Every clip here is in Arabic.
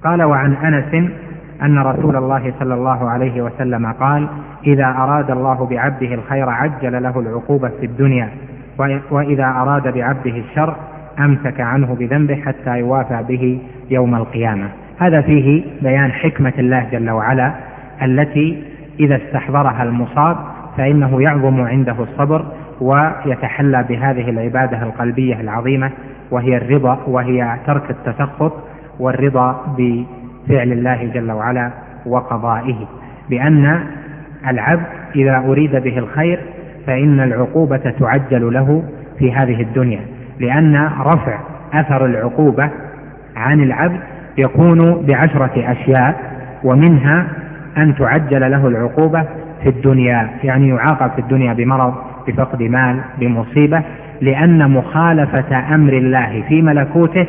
قال: وعن أنس أن رسول الله صلى الله عليه وسلم قال: إذا أراد الله بعبده الخير عجل له العقوبة في الدنيا، وإذا أراد بعبده الشر أمسك عنه بذنبه حتى يوافى به يوم القيامة. هذا فيه بيان حكمة الله جل وعلا التي إذا استحضرها المصاب فإنه يعظم عنده الصبر ويتحلى بهذه العبادة القلبية العظيمة، وهي الرضا، وهي ترك التسخط والرضا بفعل الله جل وعلا وقضائه، بأن العبد إذا أريد به الخير فإن العقوبة تعجل له في هذه الدنيا، لأن رفع أثر العقوبة عن العبد يكون بعشرة أشياء، ومنها أن تعجل له العقوبة في الدنيا، يعني يعاقب في الدنيا بمرض، بفقد مال، بمصيبة، لأن مخالفة أمر الله في ملكوته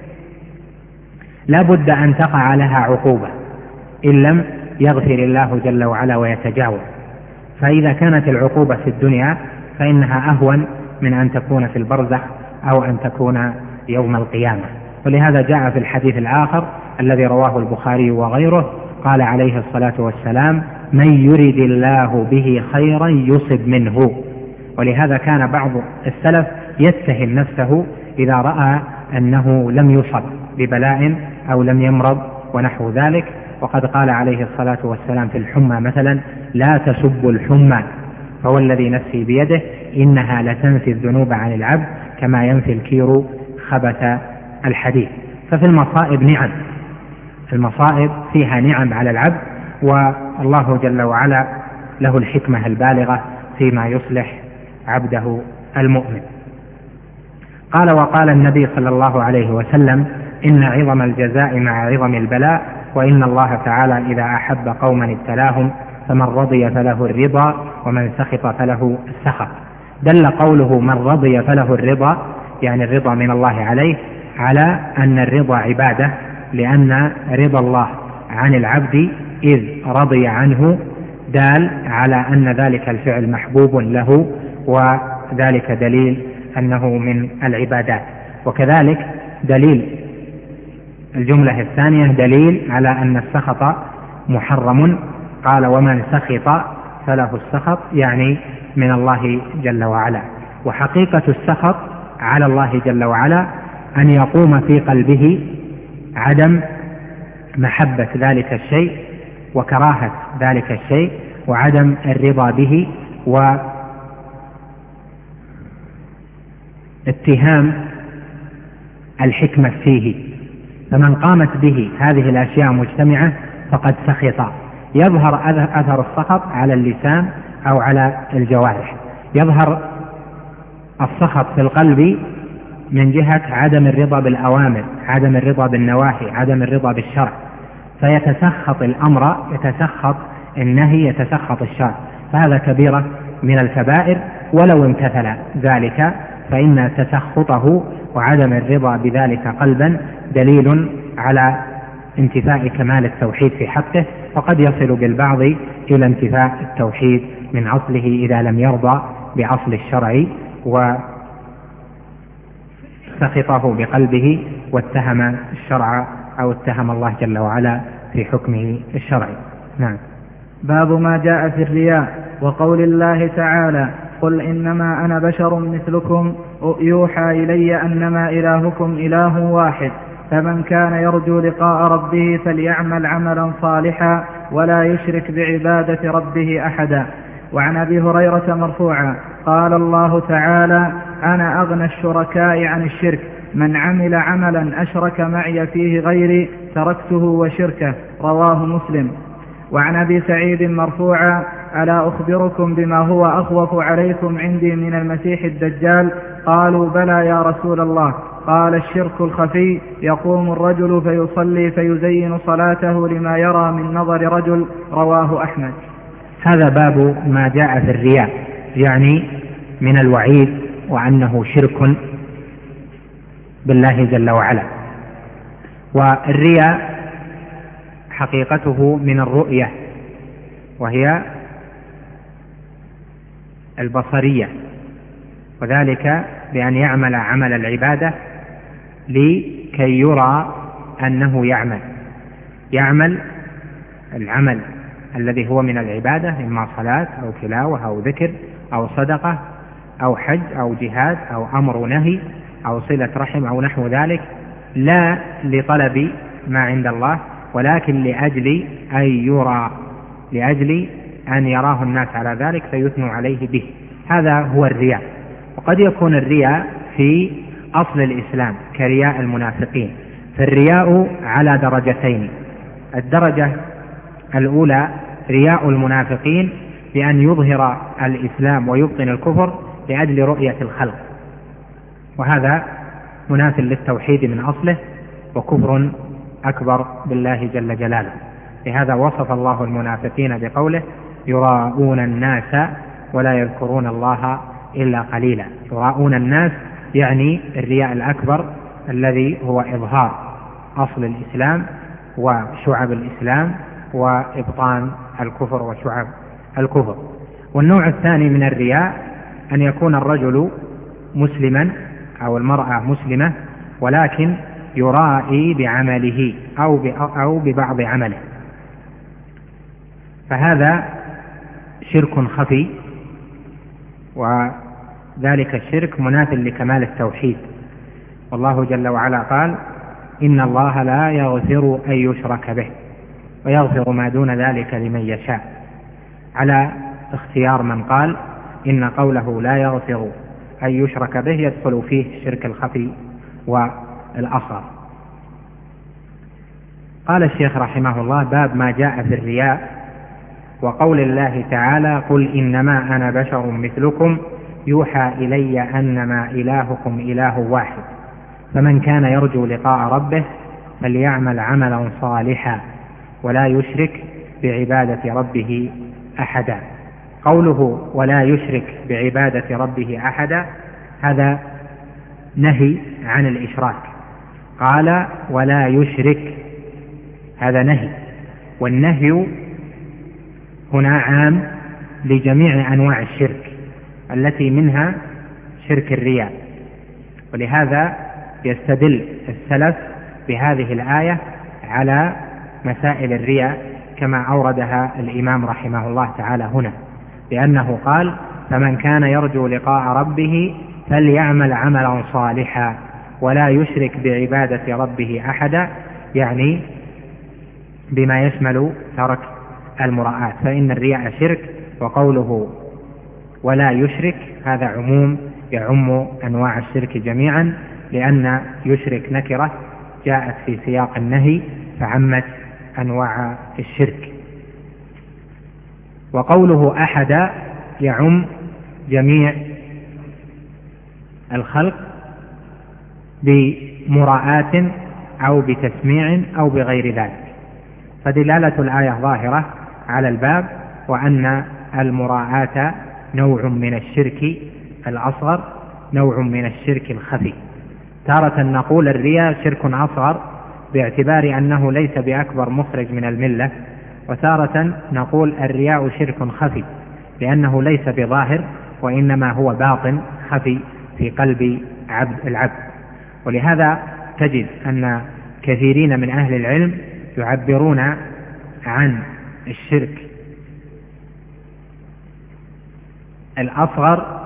لا بد أن تقع لها عقوبة إن لم يغفر الله جل وعلا ويتجاوز. فإذا كانت العقوبة في الدنيا فإنها أهون من أن تكون في البرزخ أو أن تكون يوم القيامة. ولهذا جاء في الحديث الآخر الذي رواه البخاري وغيره قال عليه الصلاة والسلام: من يرد الله به خيرا يصب منه. ولهذا كان بعض السلف يتهم نفسه إذا رأى أنه لم يصب ببلاء أو لم يمرض ونحو ذلك، وقد قال عليه الصلاة والسلام في الحمى مثلا: لا تسبوا الحمى فهو الذي نفسي بيده إنها لتنفي الذنوب عن العبد كما ينفي الكير خبث الحديد. ففي المصائب نعم، المصائب فيها نعم على العبد، والله جل وعلا له الحكمة البالغة فيما يصلح عبده المؤمن. قال: وقال النبي صلى الله عليه وسلم: إن عظم الجزاء مع عظم البلاء، وإن الله تعالى إذا أحب قوما ابتلاهم، فمن رضي فله الرضا ومن سخط فله السخط. دل قوله من رضي فله الرضا، يعني الرضا من الله عليه، على أن الرضا عبادة، لأن رضا الله عن العبد إذ رضي عنه دال على أن ذلك الفعل محبوب له، وذلك دليل أنه من العبادات. وكذلك دليل الجملة الثانية دليل على أن السخط محرم. قال: ومن سخط فله السخط، يعني من الله جل وعلا. وحقيقة السخط على الله جل وعلا أن يقوم في قلبه عدم محبة ذلك الشيء وكراهة ذلك الشيء وعدم الرضا به واتهام الحكمة فيه. فمن قامت به هذه الأشياء مجتمعة فقد سخط. يظهر أثر السخط على اللسان أو على الجوارح. يظهر السخط في القلب من جهة عدم الرضا بالأوامر، عدم الرضا بالنواهي، عدم الرضا بالشرع، فيتسخط الأمر، يتسخط النهي، يتسخط الشرع، فهذا كبيرة من الكبائر. ولو امتثل ذلك فإن تسخطه وعدم الرضا بذلك قلبا دليل على انتفاء كمال التوحيد في حقه، وقد يصل بالبعض إلى انتفاء التوحيد من أصله إذا لم يرضى بأصل الشرع وسخطه بقلبه واتهم الشرع أو اتهم الله جل وعلا في حكمه الشرعي. نعم. باب ما جاء في الرياء وقول الله تعالى: قل إنما أنا بشر مثلكم يوحى إلي أنما إلهكم إله واحد، فمن كان يرجو لقاء ربه فليعمل عملا صالحا ولا يشرك بعبادة ربه أحدا. وعن أبي هريرة مرفوعا قال الله تعالى: أنا أغنى الشركاء عن الشرك، من عمل عملا أشرك معي فيه غيري تركته وشركه، رواه مسلم. وعن أبي سعيد مرفوعا: ألا أخبركم بما هو أخوف عليكم عندي من المسيح الدجال؟ قالوا: بلى يا رسول الله. قال: الشرك الخفي، يقوم الرجل فيصلي فيزين صلاته لما يرى من نظر رجل، رواه أحمد. هذا باب ما جاء في الرياء، يعني من الوعيد وأنه شرك بالله جل وعلا. والرياء حقيقته من الرؤية، وهي البصرية، وذلك بأن يعمل عمل العبادة لكي يرى أنه يعمل. يعمل العمل الذي هو من العبادة، إما صلاة أو تلاوة أو ذكر أو صدقة أو حج أو جهاد أو أمر ونهي أو صلة رحم أو نحو ذلك، لا لطلب ما عند الله، ولكن لأجل أن يرى، لأجل أن يراه الناس على ذلك فيثنوا عليه به. هذا هو الرياء. وقد يكون الرياء في أصل الإسلام كرياء المنافقين. فالرياء على درجتين: الدرجة الأولى رياء المنافقين بأن يظهر الإسلام ويبطن الكفر لأجل رؤية الخلق، وهذا مناف للتوحيد من أصله وكفر أكبر بالله جل جلاله. لهذا وصف الله المنافقين بقوله: يراءون الناس ولا يذكرون الله إلا قليلا. يراءون الناس يعني الرياء الأكبر الذي هو إظهار أصل الإسلام وشعب الإسلام وإبطان الكفر وشعب الكفر. والنوع الثاني من الرياء أن يكون الرجل مسلما أو المرأة مسلمة ولكن يرائي بعمله أو ببعض عمله، فهذا شرك خفي، وذلك الشرك مناف لكمال التوحيد. والله جل وعلا قال: إن الله لا يغفر أن يشرك به ويغفر ما دون ذلك لمن يشاء، على اختيار من قال إن قوله لا يغفر أن يشرك به يدخل فيه الشرك الخفي والأصغر. قال الشيخ رحمه الله: باب ما جاء في الرياء وقول الله تعالى: قل إنما أنا بشر مثلكم يوحى إلي أنما إلهكم إله واحد فمن كان يرجو لقاء ربه فليعمل عملا صالحا ولا يشرك بعبادة ربه أحدا. قوله ولا يشرك بعبادة ربه أحدا هذا نهي عن الإشراك. قال ولا يشرك، هذا نهي، والنهي هنا عام لجميع أنواع الشرك التي منها شرك الرياء. ولهذا يستدل السلف بهذه الآية على مسائل الرياء كما أوردها الإمام رحمه الله تعالى هنا، لأنه قال: فمن كان يرجو لقاء ربه فليعمل عملا صالحا ولا يشرك بعبادة ربه أحدا، يعني بما يشمل ترك المراءات، فإن الرياء شرك. وقوله ولا يشرك هذا عموم يعم أنواع الشرك جميعا، لأن يشرك نكرة جاءت في سياق النهي فعمت أنواع الشرك. وقوله أحد يعم جميع الخلق بمراءات أو بتسميع أو بغير ذلك، فدلالة الآية ظاهرة على الباب، وأن المراءات نوع من الشرك الأصغر، نوع من الشرك الخفي. تارة نقول الرياء شرك أصغر باعتبار أنه ليس بأكبر مخرج من الملة، وتارة نقول الرياء شرك خفي لأنه ليس بظاهر وإنما هو باطن خفي في قلب العبد. ولهذا تجد أن كثيرين من أهل العلم يعبرون عن الشرك الأصغر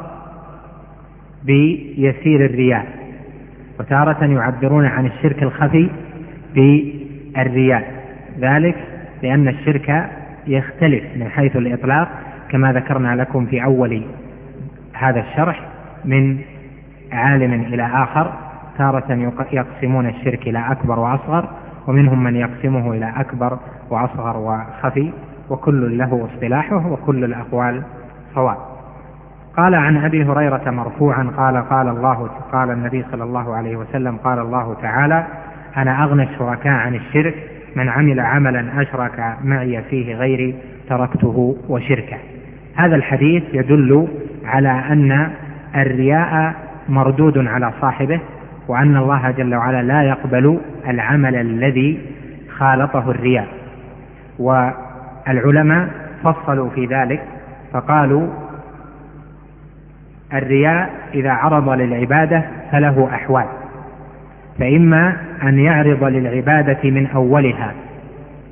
بيسير الرياء، وتارة يعبرون عن الشرك الخفي بالرياء، ذلك لأن الشرك يختلف من حيث الإطلاق كما ذكرنا لكم في أول هذا الشرح من عالم إلى آخر. تارة يقسمون الشرك إلى أكبر وأصغر، ومنهم من يقسمه إلى أكبر وأصغر وخفي، وكل له اصطلاحه وكل الأقوال صواب. قال عن أبي هريرة مرفوعا قال النبي صلى الله عليه وسلم: قال الله تعالى: أنا أغنى الشركاء عن الشرك، من عمل عملا أشرك معي فيه غيري تركته وشركه. هذا الحديث يدل على أن الرياء مردود على صاحبه، وأن الله جل وعلا لا يقبل العمل الذي خالطه الرياء. والعلماء فصلوا في ذلك فقالوا: الرياء إذا عرض للعبادة فله أحوال، فإما أن يعرض للعبادة من أولها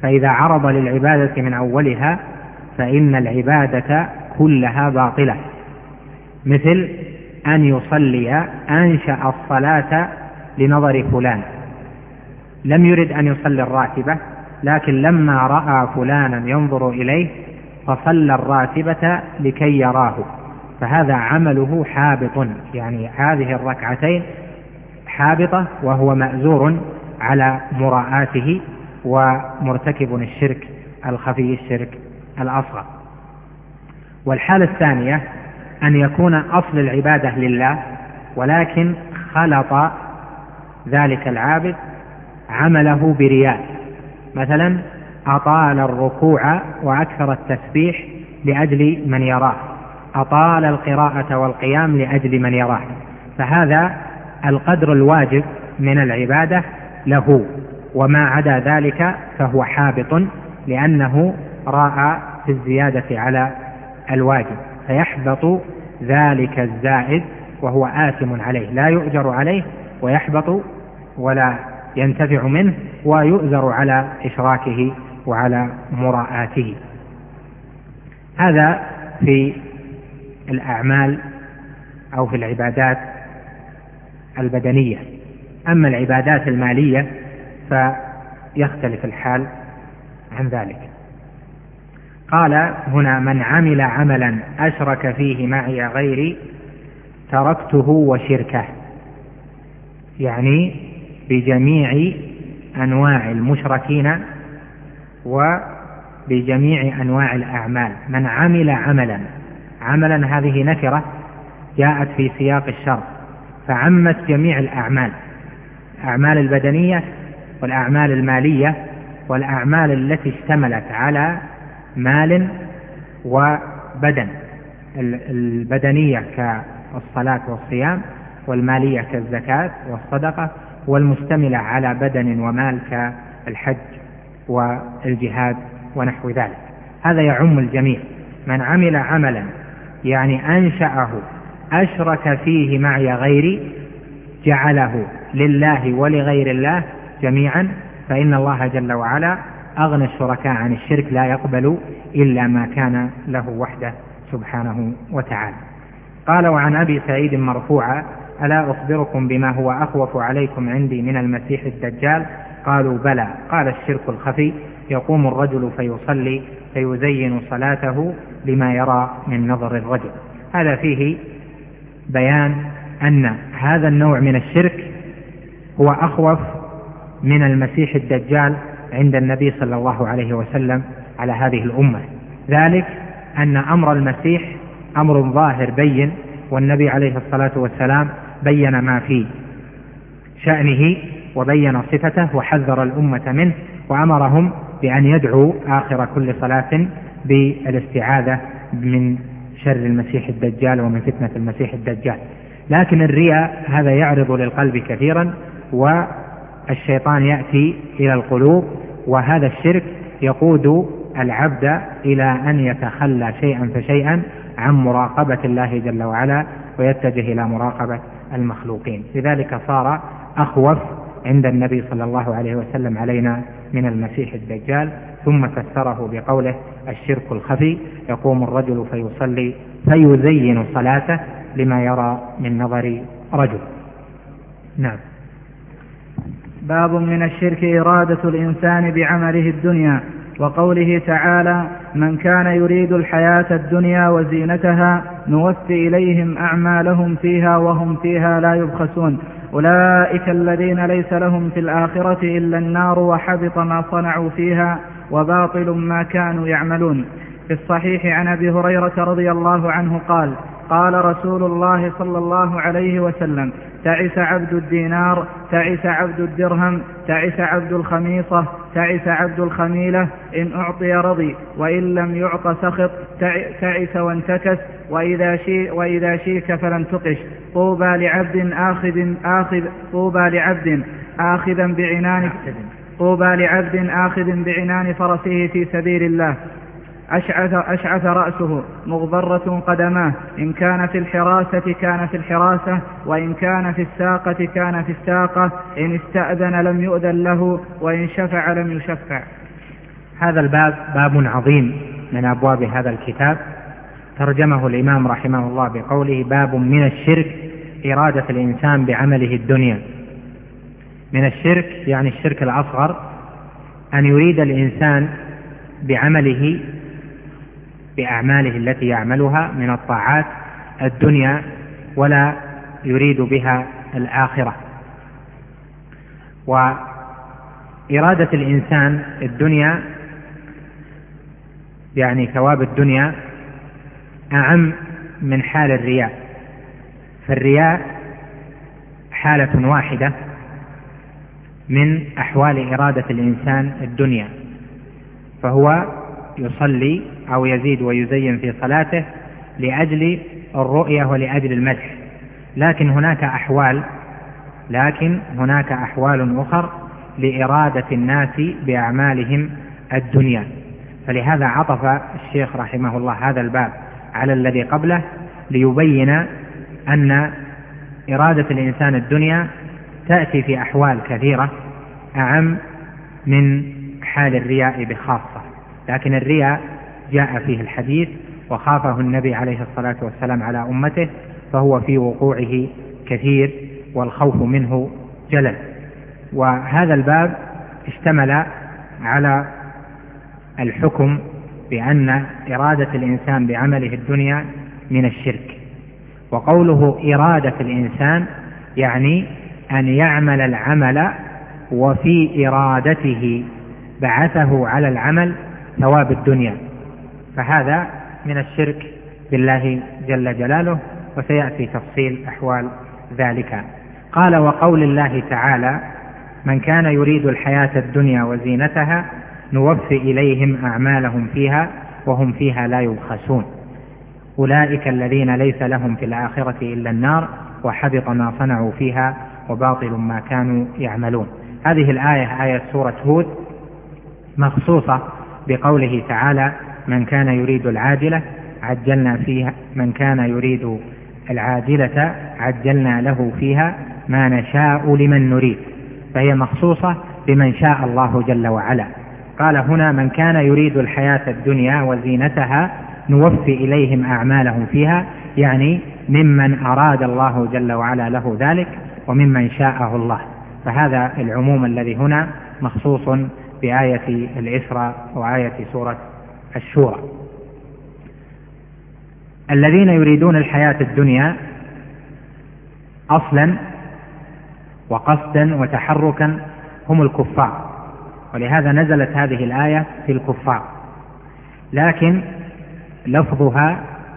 فإذا عرض للعبادة من أولها فإن العبادة كلها باطلة، مثل أن يصلي أنشأ الصلاة لنظر فلان، لم يرد أن يصلي الراتبة، لكن لما رأى فلانا ينظر إليه فصلى الراتبة لكي يراه، فهذا عمله حابط، يعني هذه الركعتين حابطة وهو مأزور على مراءاته ومرتكب الشرك الخفي، الشرك الأصغر. والحالة الثانية أن يكون أصل العبادة لله، ولكن خلط ذلك العابد عمله برياء، مثلا أطال الركوع وأكثر التسبيح لأجل من يراه، أطال القراءة والقيام لأجل من يراه، فهذا القدر الواجب من العبادة له، وما عدا ذلك فهو حابط، لأنه راى في الزيادة على الواجب، فيحبط ذلك الزائد وهو آثم عليه، لا يؤجر عليه ويحبط ولا ينتفع منه، ويؤجر على إشراكه وعلى مراءاته. هذا في الأعمال أو في العبادات البدنية. أما العبادات المالية فيختلف الحال عن ذلك. قال هنا: من عمل عملا أشرك فيه معي غيري تركته وشركه، يعني بجميع أنواع المشركين وبجميع أنواع الأعمال. من عمل عملا هذه نكرة جاءت في سياق الشرط، فعمت جميع الأعمال، الأعمال البدنية والأعمال المالية والأعمال التي اشتملت على مال وبدن، البدنية كالصلاة والصيام، والمالية كالزكاة والصدقة، والمشتملة على بدن ومال كالحج والجهاد ونحو ذلك. هذا يعم الجميع. من عمل عملا يعني أنشأه أشرك فيه معي غيري، جعله لله ولغير الله جميعا، فإن الله جل وعلا أغنى الشركاء عن الشرك، لا يقبل إلا ما كان له وحده سبحانه وتعالى. قال: وعن أبي سعيد مرفوعا: ألا أخبركم بما هو أخوف عليكم عندي من المسيح الدجال؟ قالوا: بلى. قال: الشرك الخفي، يقوم الرجل فيصلي فيزين صلاته لما يرى من نظر الرجل. هذا فيه بيان أن هذا النوع من الشرك هو أخوف من المسيح الدجال عند النبي صلى الله عليه وسلم على هذه الأمة، ذلك أن أمر المسيح أمر ظاهر بين، والنبي عليه الصلاة والسلام بين ما في شأنه وبين صفته وحذر الأمة منه، وأمرهم بأن يدعوا آخر كل صلاة بالاستعاذة من شر المسيح الدجال ومن فتنة المسيح الدجال. لكن الرياء هذا يعرض للقلب كثيرا، والشيطان يأتي إلى القلوب، وهذا الشرك يقود العبد إلى أن يتخلى شيئا فشيئا عن مراقبة الله جل وعلا ويتجه إلى مراقبة المخلوقين. لذلك صار أخوف عند النبي صلى الله عليه وسلم علينا من المسيح الدجال. ثم فسره بقوله: الشرك الخفي، يقوم الرجل فيصلي فيزين صلاته لما يرى من نظر رجل. نعم. باب من الشرك إرادة الإنسان بعمله الدنيا، وقوله تعالى: من كان يريد الحياة الدنيا وزينتها نوفي إليهم أعمالهم فيها وهم فيها لا يبخسون، أولئك الذين ليس لهم في الآخرة إلا النار وحبط ما صنعوا فيها وباطل ما كانوا يعملون. في الصحيح عن أبي هريرة رضي الله عنه قال: قال رسول الله صلى الله عليه وسلم: تعس عبد الدينار، تعس عبد الدرهم، تعس عبد الخميصة، تعس عبد الخميلة، إن أعطي رضي وإن لم يعط سخط، تعس وانتكس، وإذا شيك فلن تقش. طوبى لعبد آخذ بعنان فرسه في سبيل الله، أشعث رأسه، مغبرة قدماه، إن كان في الحراسة كان في الحراسة، وإن كان في الساقة كان في الساقة، إن استأذن لم يؤذن له، وإن شفع لم يشفع. هذا الباب باب عظيم من أبواب هذا الكتاب، ترجمه الإمام رحمه الله بقوله: باب من الشرك إرادة الإنسان بعمله الدنيا. من الشرك يعني الشرك الأصغر، أن يريد الإنسان بعمله بأعماله التي يعملها من الطاعات الدنيا ولا يريد بها الآخرة. وإرادة الإنسان الدنيا يعني ثواب الدنيا أعم من حال الرياء، فالرياء حالة واحدة من أحوال إرادة الإنسان الدنيا، فهو يصلي أو يزيد ويزين في صلاته لأجل الرؤية ولأجل المدح، لكن هناك أحوال أخر لإرادة الناس بأعمالهم الدنيا. فلهذا عطف الشيخ رحمه الله هذا الباب على الذي قبله ليبين أن إرادة الإنسان الدنيا تأتي في أحوال كثيرة أعم من حال الرياء بخاصة، لكن الرياء جاء فيه الحديث وخافه النبي عليه الصلاة والسلام على أمته، فهو في وقوعه كثير والخوف منه جلل. وهذا الباب اشتمل على الحكم بأن إرادة الإنسان بعمله الدنيا من الشرك. وقوله إرادة الإنسان يعني أن يعمل العمل وفي إرادته بعثه على العمل ثواب الدنيا، فهذا من الشرك بالله جل جلاله، وسيأتي تفصيل أحوال ذلك. قال: وقول الله تعالى: من كان يريد الحياة الدنيا وزينتها نوفي إليهم أعمالهم فيها وهم فيها لا يبخسون أولئك الذين ليس لهم في الآخرة إلا النار وحبط ما صنعوا فيها وباطل ما كانوا يعملون. هذه الآية آية سورة هود مخصوصة بقوله تعالى: من كان يريد العاجلة عجلنا فيها من كان يريد العاجلة عجلنا له فيها ما نشاء لمن نريد، فهي مخصوصة بمن شاء الله جل وعلا. قال هنا: من كان يريد الحياة الدنيا وزينتها نوفي إليهم أعمالهم فيها، يعني ممن أراد الله جل وعلا له ذلك وممن شاءه الله، فهذا العموم الذي هنا مخصوص بآية الإسراء وآية سورة الشورى. الذين يريدون الحياة الدنيا أصلا وقصدا وتحركا هم الكفار، ولهذا نزلت هذه الآية في الكفار، لكن لفظها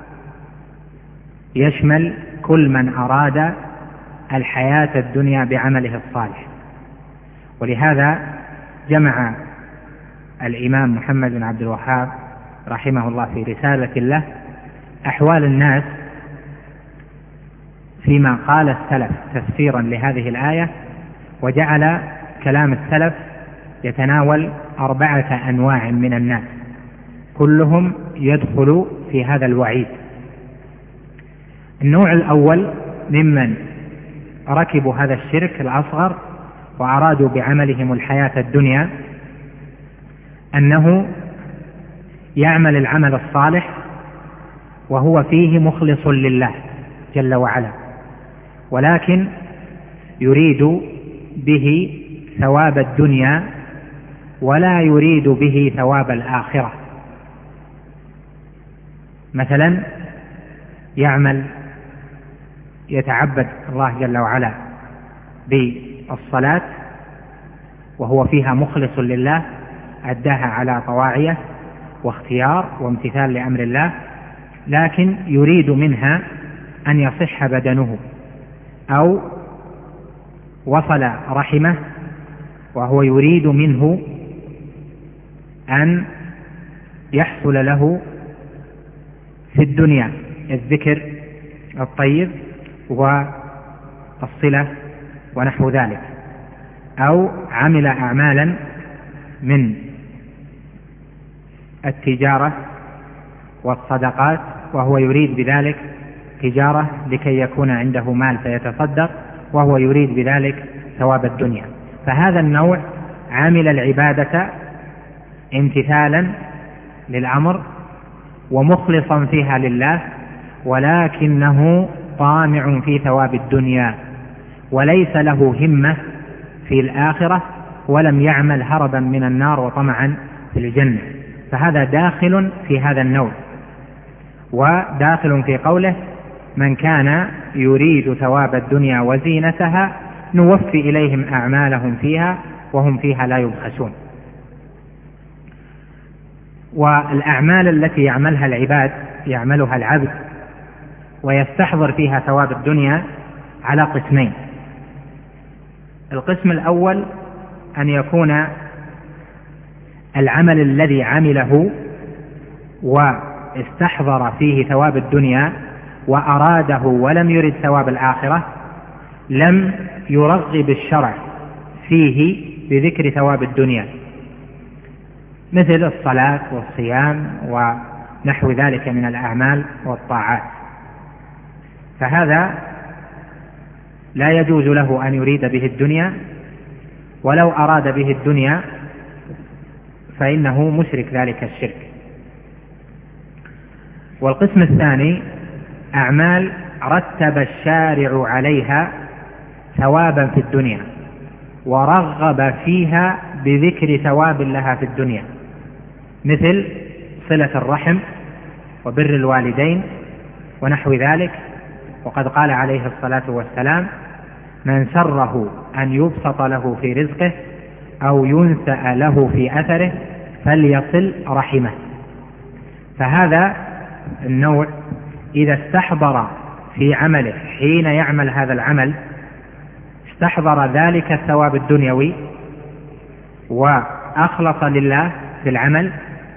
يشمل كل من أراد الحياة الدنيا بعمله الصالح. ولهذا جمع الإمام محمد بن عبد الوهاب رحمه الله في رسالة له أحوال الناس فيما قال السلف تفسيرا لهذه الآية، وجعل كلام السلف يتناول 4 أنواع من الناس كلهم يدخل في هذا الوعيد. النوع الأول ممن ركبوا هذا الشرك الأصغر وأرادوا بعملهم الحياة الدنيا أنه يعمل العمل الصالح وهو فيه مخلص لله جل وعلا، ولكن يريد به ثواب الدنيا ولا يريد به ثواب الآخرة. مثلا يتعبد الله جل وعلا بالصلاة وهو فيها مخلص لله، أداها على طواعية واختيار وامتثال لأمر الله، لكن يريد منها أن يصح بدنه أو وصل رحمه، وهو يريد منه أن يحصل له في الدنيا الذكر الطيب والصلة ونحو ذلك، أو عمل أعمالا من التجارة والصدقات وهو يريد بذلك تجارة لكي يكون عنده مال فيتصدق، وهو يريد بذلك ثواب الدنيا. فهذا النوع عمل العبادة امتثالا للأمر ومخلصا فيها لله، ولكنه طامع في ثواب الدنيا وليس له همة في الآخرة، ولم يعمل هربا من النار وطمعا في الجنة، فهذا داخل في هذا النوع. وداخل في قوله: من كان يريد ثواب الدنيا وزينتها نوفي إليهم أعمالهم فيها وهم فيها لا يبخسون. والأعمال التي يعملها العبد ويستحضر فيها ثواب الدنيا على قسمين. القسم الأول أن يكون العمل الذي عمله واستحضر فيه ثواب الدنيا وأراده ولم يرد ثواب الآخرة لم يرغب الشرع فيه بذكر ثواب الدنيا، مثل الصلاة والصيام ونحو ذلك من الأعمال والطاعات، فهذا لا يجوز له أن يريد به الدنيا، ولو أراد به الدنيا فإنه مشرك ذلك الشرك. والقسم الثاني أعمال رتب الشارع عليها ثوابا في الدنيا ورغب فيها بذكر ثواب لها في الدنيا، مثل صلة الرحم وبر الوالدين ونحو ذلك. وقد قال عليه الصلاة والسلام: من سره أن يبسط له في رزقه أو ينسأ له في أثره فليصل رحمه. فهذا النوع إذا استحضر في عمله حين يعمل هذا العمل استحضر ذلك الثواب الدنيوي وأخلص لله في العمل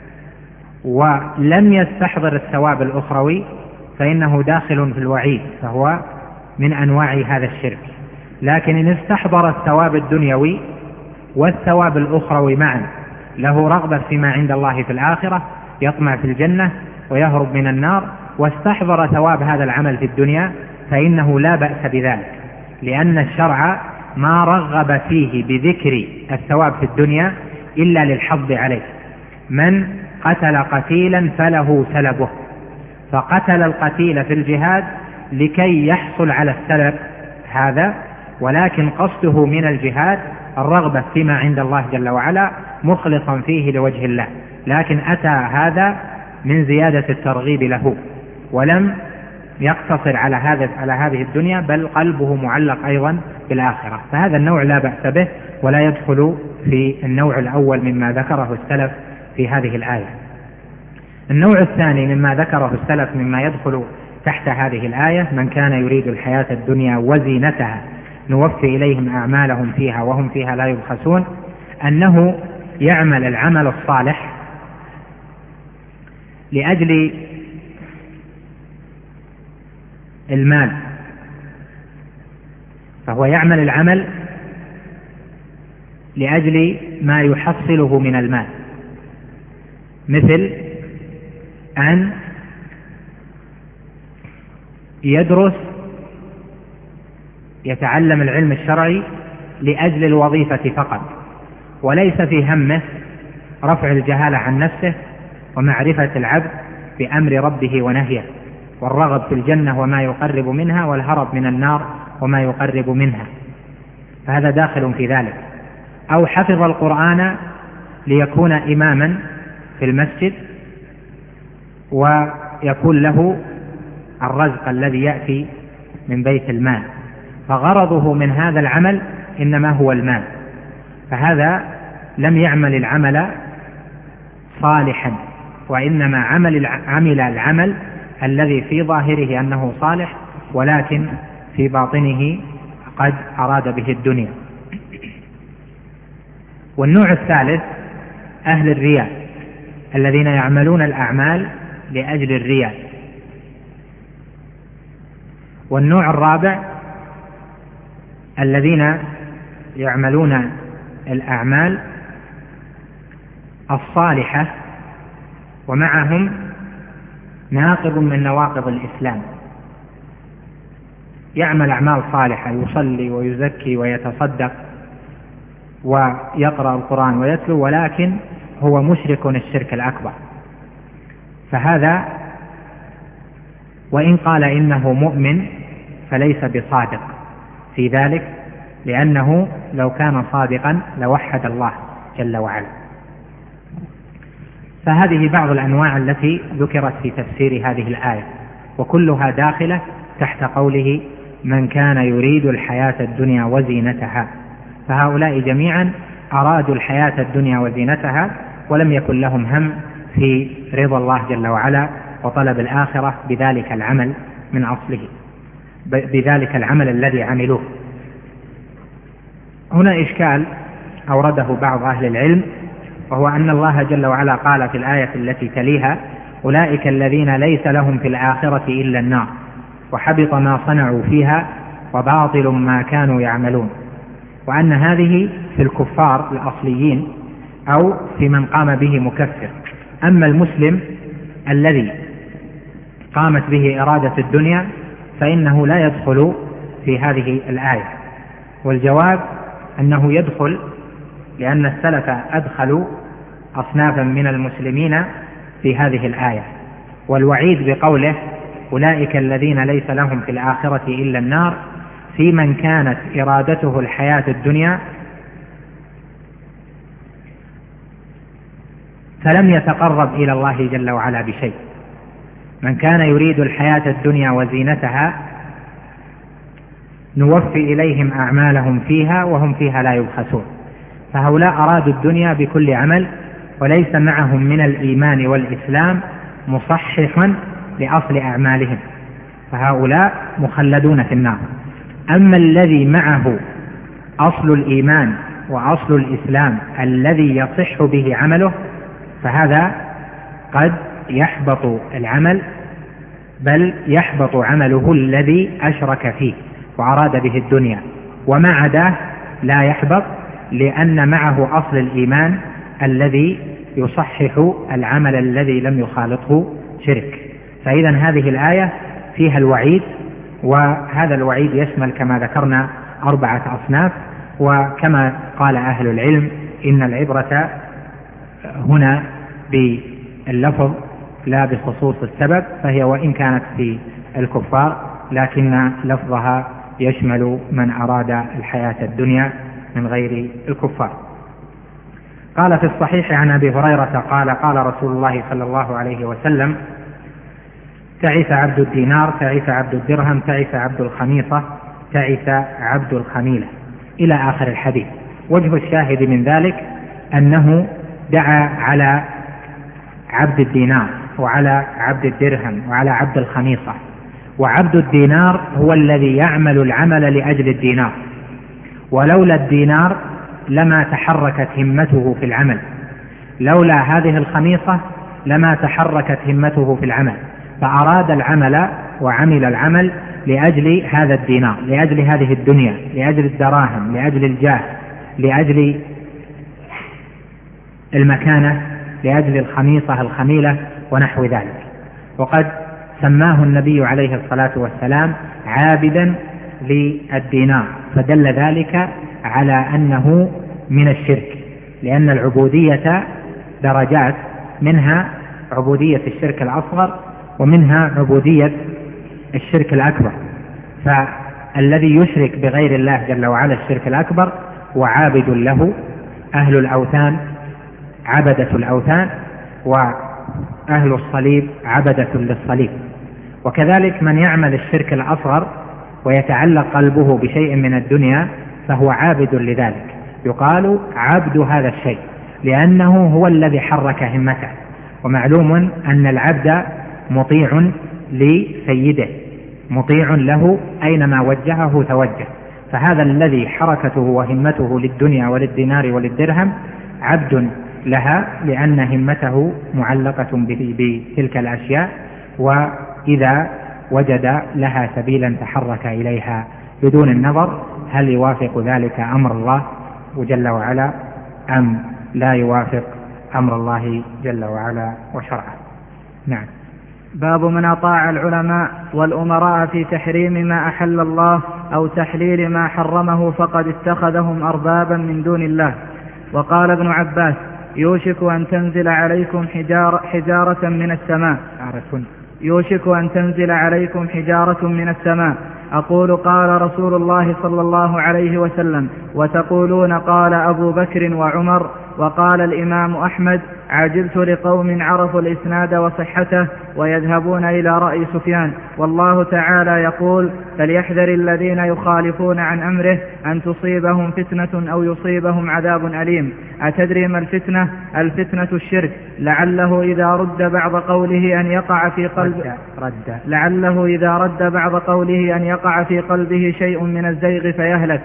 ولم يستحضر الثواب الأخروي فإنه داخل في الوعيد، فهو من أنواع هذا الشرك. لكن إن استحضر الثواب الدنيوي والثواب الأخروي معا، له رغبة فيما عند الله في الآخرة، يطمع في الجنة ويهرب من النار، واستحضر ثواب هذا العمل في الدنيا، فإنه لا بأس بذلك، لأن الشرع ما رغب فيه بذكر الثواب في الدنيا إلا للحظ عليه. من قتل قتيلا فله سلبه، فقتل القتيل في الجهاد لكي يحصل على السلب هذا، ولكن قصده من الجهاد الرغبة فيما عند الله جل وعلا مخلصا فيه لوجه الله، لكن أتى هذا من زيادة الترغيب له ولم يقتصر على هذه الدنيا، بل قلبه معلق أيضا بالآخرة، فهذا النوع لا بأس به ولا يدخل في النوع الأول مما ذكره السلف في هذه الآية. النوع الثاني مما ذكره السلف مما يدخل تحت هذه الآية: من كان يريد الحياة الدنيا وزينتها نوفي إليهم أعمالهم فيها وهم فيها لا يبخسون، أنه يعمل العمل الصالح لأجل المال، فهو يعمل العمل لأجل ما يحصله من المال، مثل أن يدرس يتعلم العلم الشرعي لأجل الوظيفة فقط، وليس في همه رفع الجهالة عن نفسه ومعرفة العبد بأمر ربه ونهيه، والرغب في الجنة وما يقرب منها، والهرب من النار وما يقرب منها، فهذا داخل في ذلك. أو حفظ القرآن ليكون إماما في المسجد ويكون له الرزق الذي يأتي من بيت المال، فغرضه من هذا العمل إنما هو المال، فهذا لم يعمل العمل صالحا، وإنما عمل العمل الذي في ظاهره أنه صالح ولكن في باطنه قد أراد به الدنيا. والنوع الثالث أهل الرياء الذين يعملون الأعمال لأجل الرياء. والنوع الرابع الذين يعملون الأعمال الصالحة ومعهم ناقض من نواقض الإسلام، يعمل أعمال صالحة، يصلي ويزكي ويتصدق ويقرأ القرآن ويتلو، ولكن هو مشرك الشرك الأكبر، فهذا وإن قال إنه مؤمن فليس بصادق في ذلك، لأنه لو كان صادقا لوحد الله جل وعلا. فهذه بعض الأنواع التي ذكرت في تفسير هذه الآية، وكلها داخلة تحت قوله من كان يريد الحياة الدنيا وزينتها. فهؤلاء جميعا أرادوا الحياة الدنيا وزينتها، ولم يكن لهم هم في رضا الله جل وعلا وطلب الآخرة بذلك العمل من أصله، بذلك العمل الذي عملوه. هنا إشكال أورده بعض أهل العلم، وهو أن الله جل وعلا قال في الآية التي تليها أولئك الذين ليس لهم في الآخرة إلا النار وحبط ما صنعوا فيها وباطل ما كانوا يعملون، وأن هذه في الكفار الأصليين أو في من قام به مكفر. أما المسلم الذي قامت به إرادة الدنيا فإنه لا يدخل في هذه الآية، والجواب أنه يدخل، لأن السلف أدخلوا أصنافا من المسلمين في هذه الآية. والوعيد بقوله أولئك الذين ليس لهم في الآخرة إلا النار في من كانت إرادته الحياة الدنيا فلم يتقرب إلى الله جل وعلا بشيء. من كان يريد الحياة الدنيا وزينتها نوفي إليهم أعمالهم فيها وهم فيها لا يبخسون. فهؤلاء أرادوا الدنيا بكل عمل، وليس معهم من الإيمان والإسلام مصححا لأصل أعمالهم، فهؤلاء مخلدون في النار. أما الذي معه أصل الإيمان وأصل الإسلام الذي يصح به عمله فهذا قد يحبط العمل، بل يحبط عمله الذي أشرك فيه وأراد به الدنيا، وما عداه لا يحبط، لأن معه أصل الإيمان الذي يصحح العمل الذي لم يخالطه شرك. فإذا هذه الآية فيها الوعيد، وهذا الوعيد يشمل كما ذكرنا 4 أصناف. وكما قال أهل العلم إن العبرة هنا باللفظ لا بخصوص السبب، فهي وإن كانت في الكفار لكن لفظها يشمل من أراد الحياة الدنيا من غير الكفار. قال في الصحيح عن أبي هريرة قال قال رسول الله صلى الله عليه وسلم تعس عبد الدينار، تعس عبد الدرهم، تعس عبد الخميصة، تعس عبد الخميلة، إلى آخر الحديث. وجه الشاهد من ذلك أنه دعا على عبد الدينار وعلى عبد الدرهم وعلى عبد الخميصة. وعبد الدينار هو الذي يعمل العمل لأجل الدينار، ولولا الدينار لما تحركت همته في العمل، لولا هذه الخميصة لما تحركت همته في العمل، فأراد العمل وعمل العمل لأجل هذا الدينار، لأجل هذه الدنيا، لأجل الدراهم، لأجل الجاه، لأجل المكانة، لأجل الخميصة الخميلة ونحو ذلك. وقد سماه النبي عليه الصلاة والسلام عابدا للدينار، فدل ذلك على أنه من الشرك، لأن العبودية درجات، منها عبودية الشرك الأصغر ومنها عبودية الشرك الأكبر. فالذي يشرك بغير الله جل وعلا الشرك الأكبر وعابد له. أهل الأوثان عبدة الأوثان، وأهل الصليب عبدة للصليب. وكذلك من يعمل الشرك الأصغر ويتعلق قلبه بشيء من الدنيا فهو عابد لذلك، يقال عبد هذا الشيء لأنه هو الذي حرك همته. ومعلوم أن العبد مطيع لسيده، مطيع له أينما وجهه توجه. فهذا الذي حركته وهمته للدنيا وللدينار وللدرهم عبد لها، لأن همته معلقة بتلك الأشياء، وإذا وجد لها سبيلا تحرك إليها بدون النظر هل يوافق ذلك أمر الله جل وعلا أم لا يوافق أمر الله جل وعلا وشرعه. نعم. باب من أطاع العلماء والأمراء في تحريم ما أحل الله أو تحليل ما حرمه فقد اتخذهم أربابا من دون الله. وقال ابن عباس يوشك أن تنزل عليكم حجارة من السماء. يوشك أن تنزل عليكم حجارة من السماء. أقول قال رسول الله صلى الله عليه وسلم، وتقولون قال أبو بكر وعمر. وقال الإمام أحمد: عجبت لقوم عرفوا الإسناد وصحته ويذهبون إلى رأي سفيان، والله تعالى يقول: فليحذر الذين يخالفون عن أمره أن تصيبهم فتنة أو يصيبهم عذاب أليم. أتدري ما الفتنة؟ الفتنة الشرك، لعله إذا رد بعض قوله أن يقع في قلبه لعله إذا رد بعض قوله أن يقع في قلبه شيء من الزيغ فيهلك.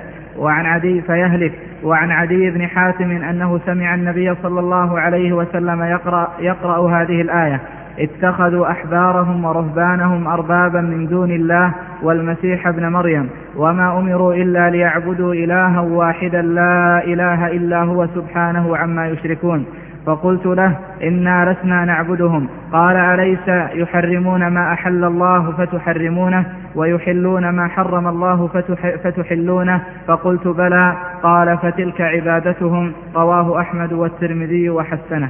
وعن عدي بن حاتم أنه سمع النبي صلى الله عليه وسلم يقرأ هذه الآية: اتخذوا أحبارهم ورهبانهم أربابا من دون الله والمسيح ابن مريم وما أمروا إلا ليعبدوا إلها واحدا لا إله إلا هو سبحانه عما يشركون. فقلت له: إنا لسنا نعبدهم. قال: أليس يحرمون ما أحل الله فتحرمونه ويحلون ما حرم الله فتحلونه؟ فقلت: بلى. قال: فتلك عبادتهم. رواه أحمد والترمذي وحسنه.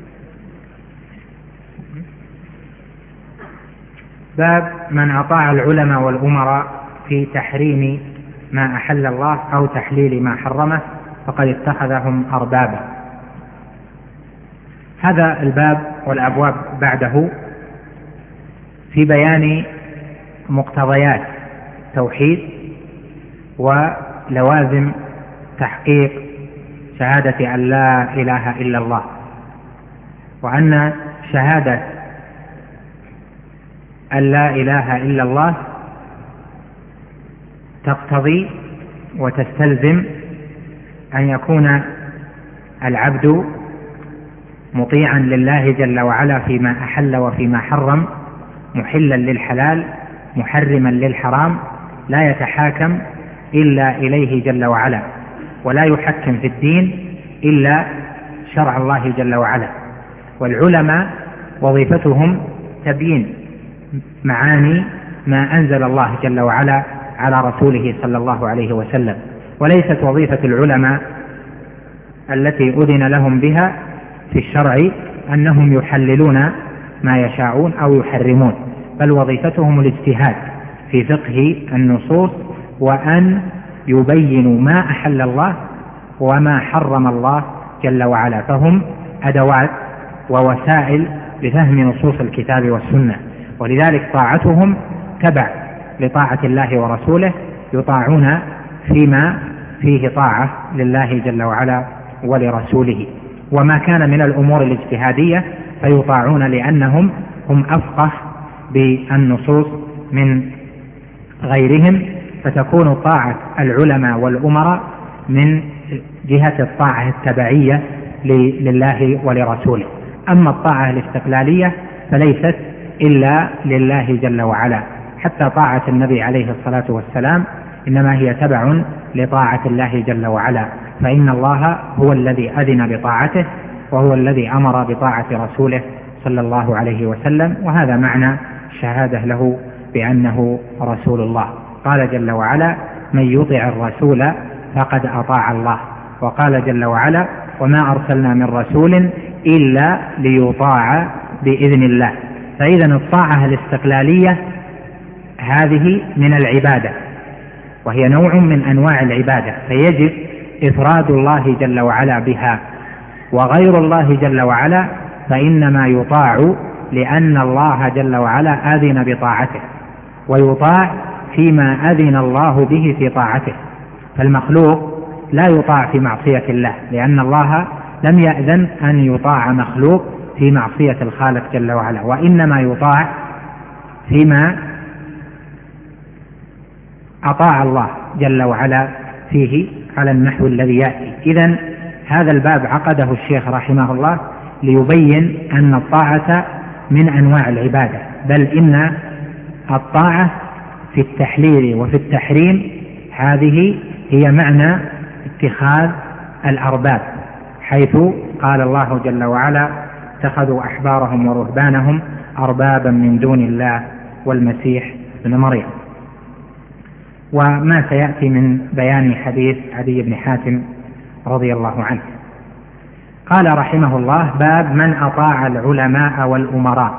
باب من أطاع العلماء والأمراء في تحريم ما أحل الله أو تحليل ما حرمه فقد اتخذهم أربابا. هذا الباب والأبواب بعده في بيان مقتضيات توحيد ولوازم تحقيق شهادة أن لا إله إلا الله، وأن شهادة أن لا إله إلا الله تقتضي وتستلزم أن يكون العبد مطيعا لله جل وعلا فيما أحل وفيما حرم، محلا للحلال محرما للحرام، لا يتحاكم إلا إليه جل وعلا، ولا يحكم في الدين إلا شرع الله جل وعلا. والعلماء وظيفتهم تبيين معاني ما أنزل الله جل وعلا على رسوله صلى الله عليه وسلم، وليست وظيفة العلماء التي أذن لهم بها في الشرع أنهم يحللون ما يشاءون أو يحرمون، بل وظيفتهم الاجتهاد في فقه النصوص وأن يبينوا ما أحل الله وما حرم الله جل وعلا، فهم أدوات ووسائل لفهم نصوص الكتاب والسنة. ولذلك طاعتهم تبع لطاعة الله ورسوله، يطاعون فيما فيه طاعة لله جل وعلا ولرسوله، وما كان من الأمور الاجتهادية فيطاعون لأنهم هم أفقه بالنصوص من غيرهم، فتكون طاعة العلماء والأمراء من جهة الطاعة التبعية لله ولرسوله. أما الطاعة الاستقلالية فليست إلا لله جل وعلا، حتى طاعة النبي عليه الصلاة والسلام إنما هي تبع لطاعة الله جل وعلا، فإن الله هو الذي أذن بطاعته وهو الذي أمر بطاعة رسوله صلى الله عليه وسلم، وهذا معنى الشهادة له بأنه رسول الله. قال جل وعلا: من يطع الرسول فقد أطاع الله. وقال جل وعلا: وما أرسلنا من رسول إلا ليطاع بإذن الله. فإذا الطاعة الاستقلالية هذه من العبادة، وهي نوع من أنواع العبادة، فيجب إفراد الله جل وعلا بها، وغير الله جل وعلا فإنما يطاع لأن الله جل وعلا أذن بطاعته، ويطاع فيما أذن الله به في طاعته. فالمخلوق لا يطاع في معصية الله، لأن الله لم يأذن أن يطاع مخلوق في معصية الخالق جل وعلا، وإنما يطاع فيما أطاع الله جل وعلا فيه على النحو الذي يأتي. إذن هذا الباب عقده الشيخ رحمه الله ليبين أن الطاعة من أنواع العبادة، بل إن الطاعة في التحليل وفي التحريم هذه هي معنى اتخاذ الأرباب، حيث قال الله جل وعلا: اتخذوا أحبارهم ورهبانهم أربابا من دون الله والمسيح ابن مريم. وما سيأتي من بيان حديث عدي بن حاتم رضي الله عنه. قال رحمه الله: باب من أطاع العلماء والأمراء.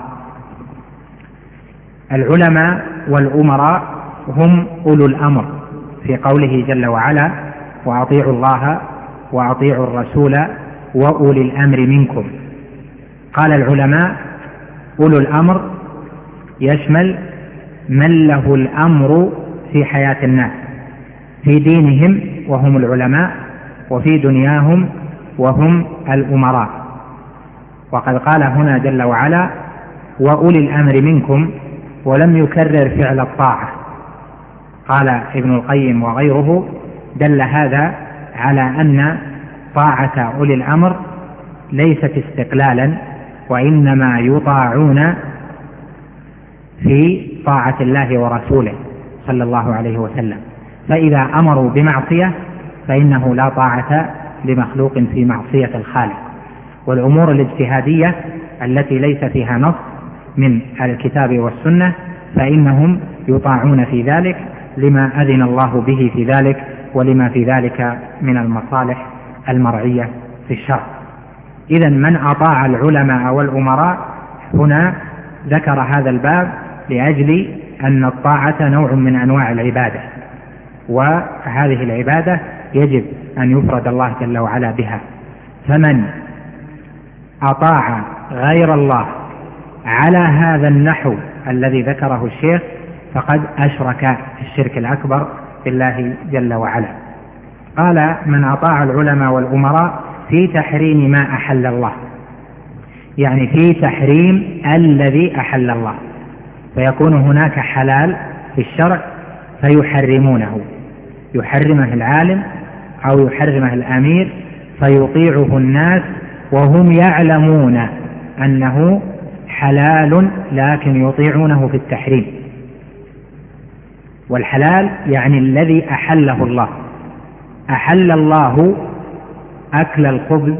العلماء والأمراء هم أولو الأمر في قوله جل وعلا: وأطيعوا الله وأطيعوا الرسول وأولي الأمر منكم. قال العلماء أولو الأمر يشمل من له الأمر في حياة الناس، في دينهم وهم العلماء، وفي دنياهم وهم الأمراء. وقد قال هنا جل وعلا: وأولي الأمر منكم، ولم يكرر فعل الطاعة. قال ابن القيم وغيره: دل هذا على أن طاعة أولي الأمر ليست استقلالا، وإنما يطاعون في طاعة الله ورسوله صلى الله عليه وسلم. فإذا أمروا بمعصية فإنه لا طاعة لمخلوق في معصية الخالق. والأمور الاجتهادية التي ليس فيها نص من الكتاب والسنة فإنهم يطاعون في ذلك لما أذن الله به في ذلك، ولما في ذلك من المصالح المرعية في الشرع. إذن من أطاع العلماء والأمراء هنا ذكر هذا الباب لأجل أن الطاعة نوع من أنواع العبادة، وهذه العبادة يجب أن يفرد الله جل وعلا بها. فمن أطاع غير الله على هذا النحو الذي ذكره الشيخ فقد أشرك في الشرك الأكبر بالله جل وعلا. قال: من أطاع العلماء والأمراء في تحريم ما أحل الله، يعني في تحريم الذي أحل الله، فيكون هناك حلال في الشرع فيحرمونه، يحرمه العالم أو يحرمه الأمير فيطيعه الناس وهم يعلمون أنه حلال لكن يطيعونه في التحريم. والحلال يعني الذي أحله الله. أحل الله أكل الخبز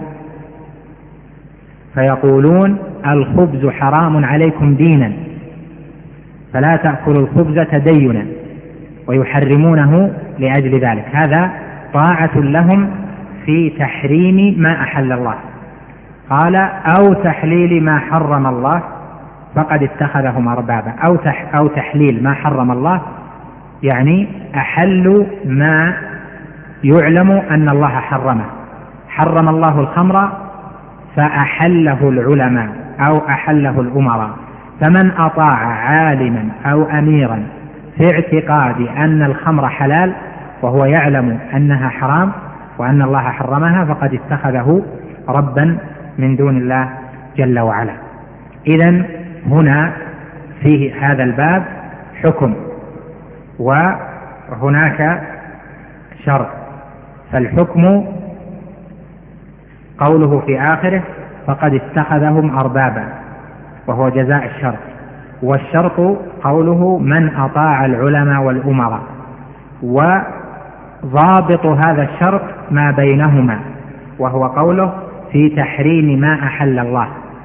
فيقولون: الخبز حرام عليكم دينا فلا تأكلوا الخبز تدينا، ويحرمونه لأجل ذلك. هذا طاعة لهم في تحريم ما أحل الله. قال: أو تحليل ما حرم الله فقد اتخذهم أربابا. أو تحليل ما حرم الله يعني أحلوا ما يعلم أن الله حرمه. حرم الله الخمر فأحله العلماء أو أحله الأمراء. فمن أطاع عالما أو أميرا في اعتقاد أن الخمر حلال وهو يعلم أنها حرام وأن الله حرمها فقد اتخذه ربا من دون الله جل وعلا. إذن هنا فيه هذا الباب حكم وهناك شرط. فالحكم قوله في آخره: فقد اتخذهم أربابا، وهو جزاء الشرط. والشرط قوله: من أطاع العلماء والأمراء. وضابط هذا الشرط ما بينهما، وهو قوله: في تحريم ما أحل الله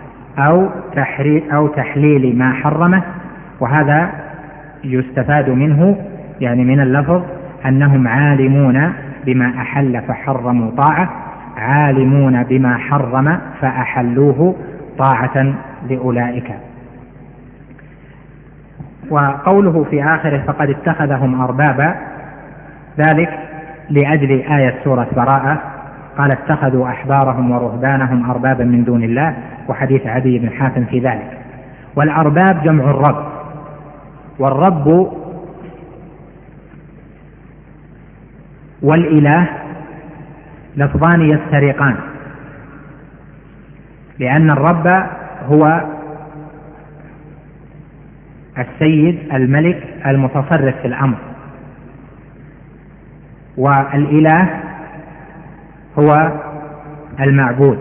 أو تحليل ما حرمه. وهذا يستفاد منه يعني من اللفظ أنهم عالمون بما أحل فحرموا طاعة، عالمون بما حرم فأحلوه طاعة لأولئك. وقوله في آخره: فقد اتخذهم أربابا، ذلك لأجل آية سورة براءة: قال: اتخذوا أحبارهم ورهبانهم أربابا من دون الله، وحديث عدي بن حاتم في ذلك. والأرباب جمع الرب، والرب والإله لفظان يفترقان، لأن الرب هو السيد الملك المتصرف في الأمر، والإله هو المعبود.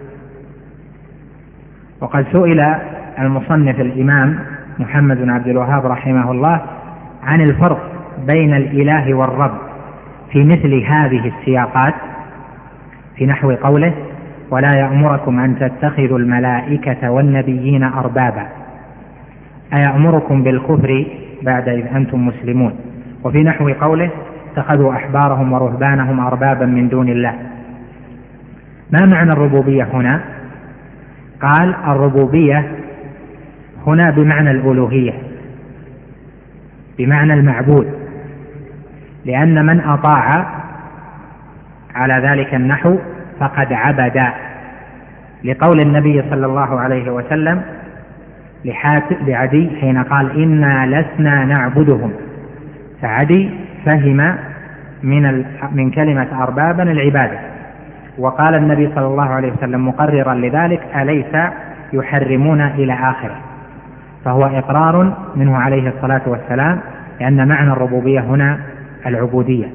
وقد سئل المصنف الإمام محمد بن عبد الوهاب رحمه الله عن الفرق بين الإله والرب في مثل هذه السياقات، في نحو قوله: ولا يأمركم أن تتخذوا الملائكة والنبيين أربابا، أيأمركم بالكفر بعد إذ أنتم مسلمون. وفي نحو قوله: اتخذوا أحبارهم ورهبانهم أربابا من دون الله. ما معنى الربوبية هنا؟ قال الربوبية هنا بمعنى الألوهية، بمعنى المعبود، لأن من أطاع على ذلك النحو فقد عبد، لقول النبي صلى الله عليه وسلم لعدي حين قال إنا لسنا نعبدهم، فعدي فهم من كلمة أربابا العبادة، وقال النبي صلى الله عليه وسلم مقررا لذلك أليس يحرمون إلى آخره، فهو إقرار منه عليه الصلاة والسلام لأن معنى الربوبية هنا العبودية.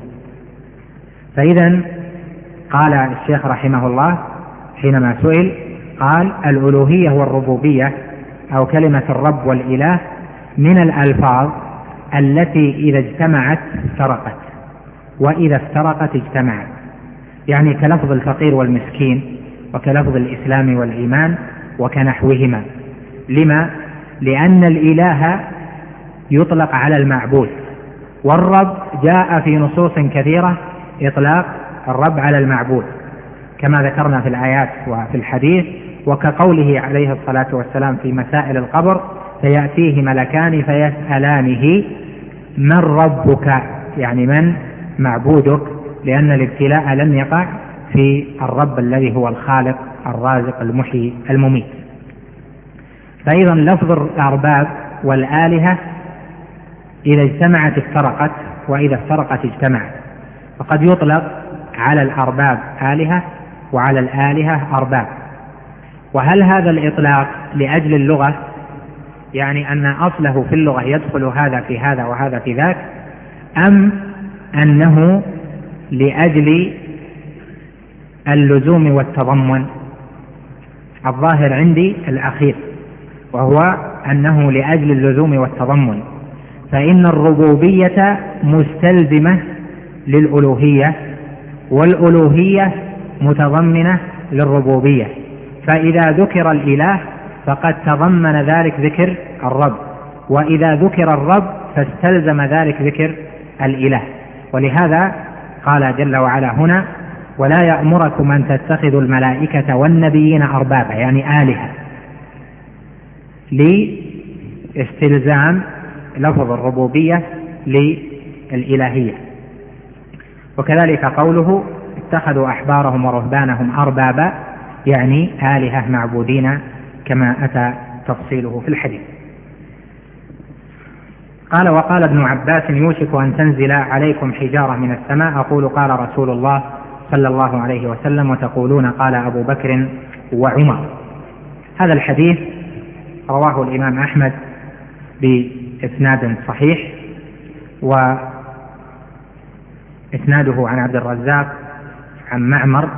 فإذا قال الشيخ رحمه الله حينما سئل قال الألوهية والربوبية أو كلمة الرب والإله من الألفاظ التي إذا اجتمعت افترقت وإذا افترقت اجتمعت، يعني كلفظ الفقير والمسكين وكلفظ الإسلام والإيمان وكنحوهما. لما؟ لأن الإله يطلق على المعبود، والرب جاء في نصوص كثيرة إطلاق الرب على المعبود كما ذكرنا في الآيات وفي الحديث، وكقوله عليه الصلاة والسلام في مسائل القبر فيأتيه ملكان فيسألانه من ربك، يعني من معبودك، لأن الابتلاء لم يقع في الرب الذي هو الخالق الرازق المحيي المميت. فأيضا لفظ الأرباب والآلهة إذا اجتمعت افترقت وإذا افترقت اجتمعت، فقد يطلق على الأرباب آلهة وعلى الآلهة أرباب. وهل هذا الإطلاق لأجل اللغة، يعني أن أصله في اللغة يدخل هذا في هذا وهذا في ذاك، أم أنه لأجل اللزوم والتضمن؟ الظاهر عندي الأخير، وهو أنه لأجل اللزوم والتضمن، فإن الربوبية مستلزمة للألوهية والألوهية متضمنة للربوبية، فإذا ذكر الإله فقد تضمن ذلك ذكر الرب، وإذا ذكر الرب فاستلزم ذلك ذكر الإله. ولهذا قال جل وعلا هنا ولا يأمركم أن تتخذوا الملائكة والنبيين أربابا، يعني آلهة، لاستلزام لفظ الربوبية للإلهية. وكذلك قوله اتخذوا أحبارهم ورهبانهم أربابا، يعني آلهة معبودين كما أتى تفصيله في الحديث. قال وقال ابن عباس يوشك أن تنزل عليكم حجارة من السماء، أقول قال رسول الله صلى الله عليه وسلم وتقولون قال أبو بكر وعمر. هذا الحديث رواه الإمام أحمد بإسناد صحيح، وإسناده عن عبد الرزاق عن معمر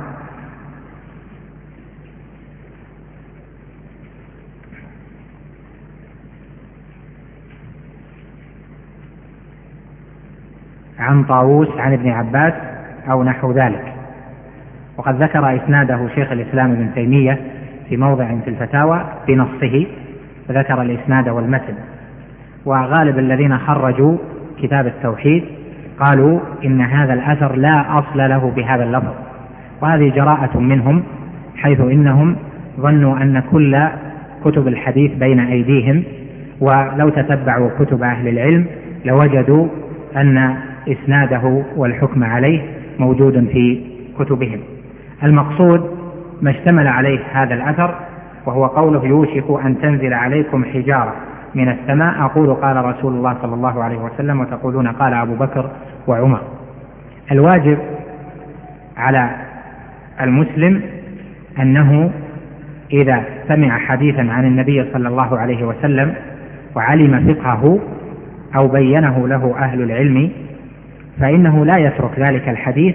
عن طاووس عن ابن عباس أو نحو ذلك. وقد ذكر إسناده شيخ الإسلام ابن تيمية في موضع في الفتاوى بنصه، فذكر الإسناد والمتن. وغالب الذين خرجوا كتاب التوحيد قالوا إن هذا الأثر لا أصل له بهذا اللفظ، وهذه جراءة منهم، حيث إنهم ظنوا أن كل كتب الحديث بين أيديهم، ولو تتبعوا كتب أهل العلم لوجدوا أن إسناده والحكم عليه موجود في كتبهم. المقصود ما اشتمل عليه هذا الأثر، وهو قوله يوشك أن تنزل عليكم حجارة من السماء، أقول قال رسول الله صلى الله عليه وسلم وتقولون قال أبو بكر وعمر. الواجب على المسلم أنه إذا سمع حديثا عن النبي صلى الله عليه وسلم وعلم فقهه أو بينه له أهل العلم، فإنه لا يترك ذلك الحديث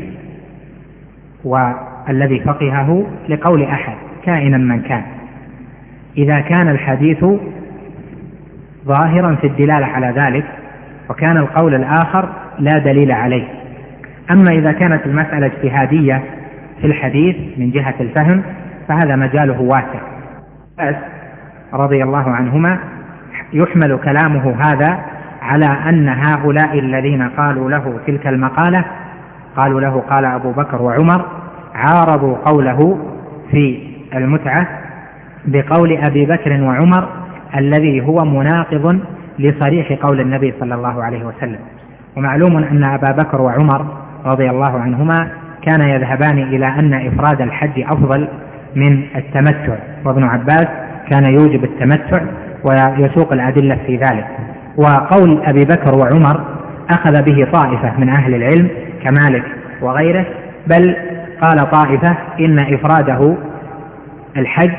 والذي فقهه لقول أحد كائنا من كان، إذا كان الحديث ظاهرا في الدلالة على ذلك وكان القول الآخر لا دليل عليه. أما إذا كانت المسألة اجتهادية في الحديث من جهة الفهم فهذا مجاله واسع. رضي الله عنهما يحمل كلامه هذا على أن هؤلاء الذين قالوا له تلك المقالة، قالوا له قال أبو بكر وعمر، عارضوا قوله في المتعة بقول أبي بكر وعمر الذي هو مناقض لصريح قول النبي صلى الله عليه وسلم. ومعلوم أن أبا بكر وعمر رضي الله عنهما كان يذهبان إلى أن إفراد الحج أفضل من التمتع، وابن عباس كان يوجب التمتع ويسوق الأدلة في ذلك. وقول أبي بكر وعمر أخذ به طائفة من أهل العلم كمالك وغيره، بل قال طائفة إن إفراده الحج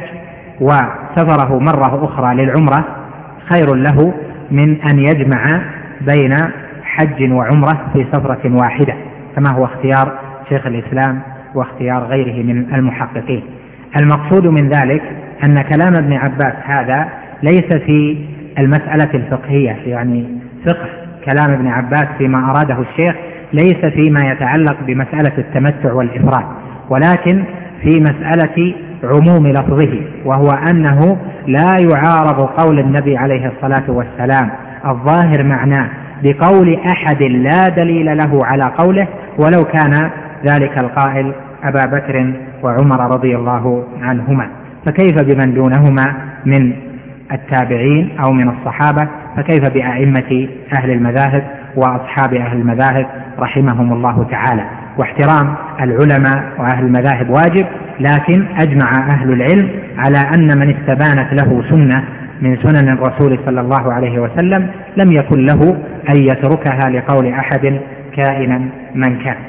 وسفره مرة أخرى للعمرة خير له من أن يجمع بين حج وعمرة في سفرة واحدة، كما هو اختيار شيخ الإسلام واختيار غيره من المحققين. المقصود من ذلك أن كلام ابن عباس هذا ليس في المسألة الفقهية، يعني فقه كلام ابن عباس فيما أراده الشيخ ليس فيما يتعلق بمسألة التمتع والإفراد، ولكن في مسألة عموم لفظه، وهو أنه لا يعارض قول النبي عليه الصلاة والسلام الظاهر معناه بقول أحد لا دليل له على قوله، ولو كان ذلك القائل أبا بكر وعمر رضي الله عنهما، فكيف بمن دونهما من التابعين أو من الصحابة؟ فكيف بأئمة أهل المذاهب وأصحاب أهل المذاهب رحمهم الله تعالى؟ واحترام العلماء وأهل المذاهب واجب، لكن أجمع أهل العلم على أن من استبانت له سنة من سنن الرسول صلى الله عليه وسلم لم يكن له أن يتركها لقول أحد كائنا من كان.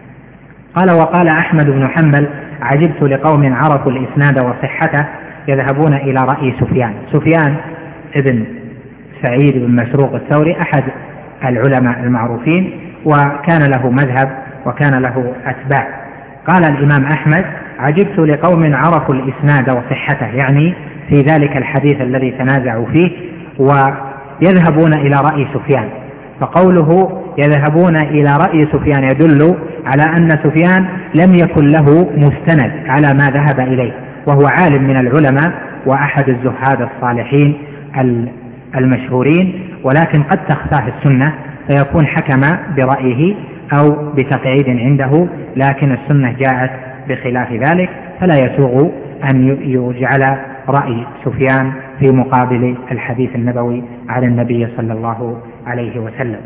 قال: وقال أحمد بن حنبل: عجبت لقوم عرفوا الإسناد وصحته يذهبون إلى رأي سفيان. سفيان ابن سعيد بن مسروق الثوري أحد العلماء المعروفين، وكان له مذهب وكان له أتباع. قال الإمام أحمد: عجبت لقوم عرفوا الإسناد وصحته، يعني في ذلك الحديث الذي تنازعوا فيه، ويذهبون إلى رأي سفيان. فقوله يذهبون إلى رأي سفيان يدل على أن سفيان لم يكن له مستند على ما ذهب إليه، وهو عالم من العلماء وأحد الزهاد الصالحين المشهورين، ولكن قد تخفاه السنة فيكون حكم برأيه أو بتقعيد عنده، لكن السنة جاءت بخلاف ذلك، فلا يسوغ أن يجعل رأي سفيان في مقابل الحديث النبوي على النبي صلى الله عليه وسلم.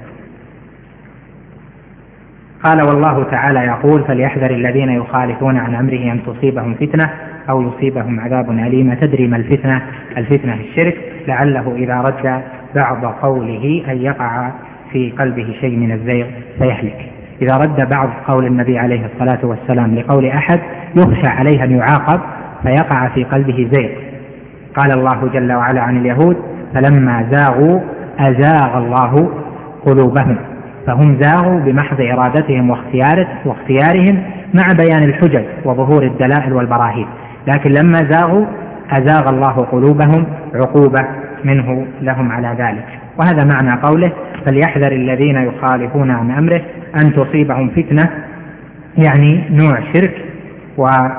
قال: والله تعالى يقول: فليحذر الذين يخالفون عن أمره أن تصيبهم فتنة أو يصيبهم عذاب أليم. تدري ما الفتنة؟ الفتنة الشرك، لعله إذا رد بعض قوله أن يقع في قلبه شيء من الزيغ فيهلك. إذا رد بعض قول النبي عليه الصلاة والسلام لقول أحد يخشى عليه أن يعاقب فيقع في قلبه زيغ. قال الله جل وعلا عن اليهود: فلما زاغوا أزاغ الله قلوبهم. فهم زاغوا بمحض إرادتهم واختيارهم مع بيان الحجج وظهور الدلائل والبراهين، لكن لما زاغوا أزاغ الله قلوبهم عقوبة منه لهم على ذلك. وهذا معنى قوله: فليحذر الذين يخالفون عن أمره أن تصيبهم فتنة، يعني نوع شرك، وقد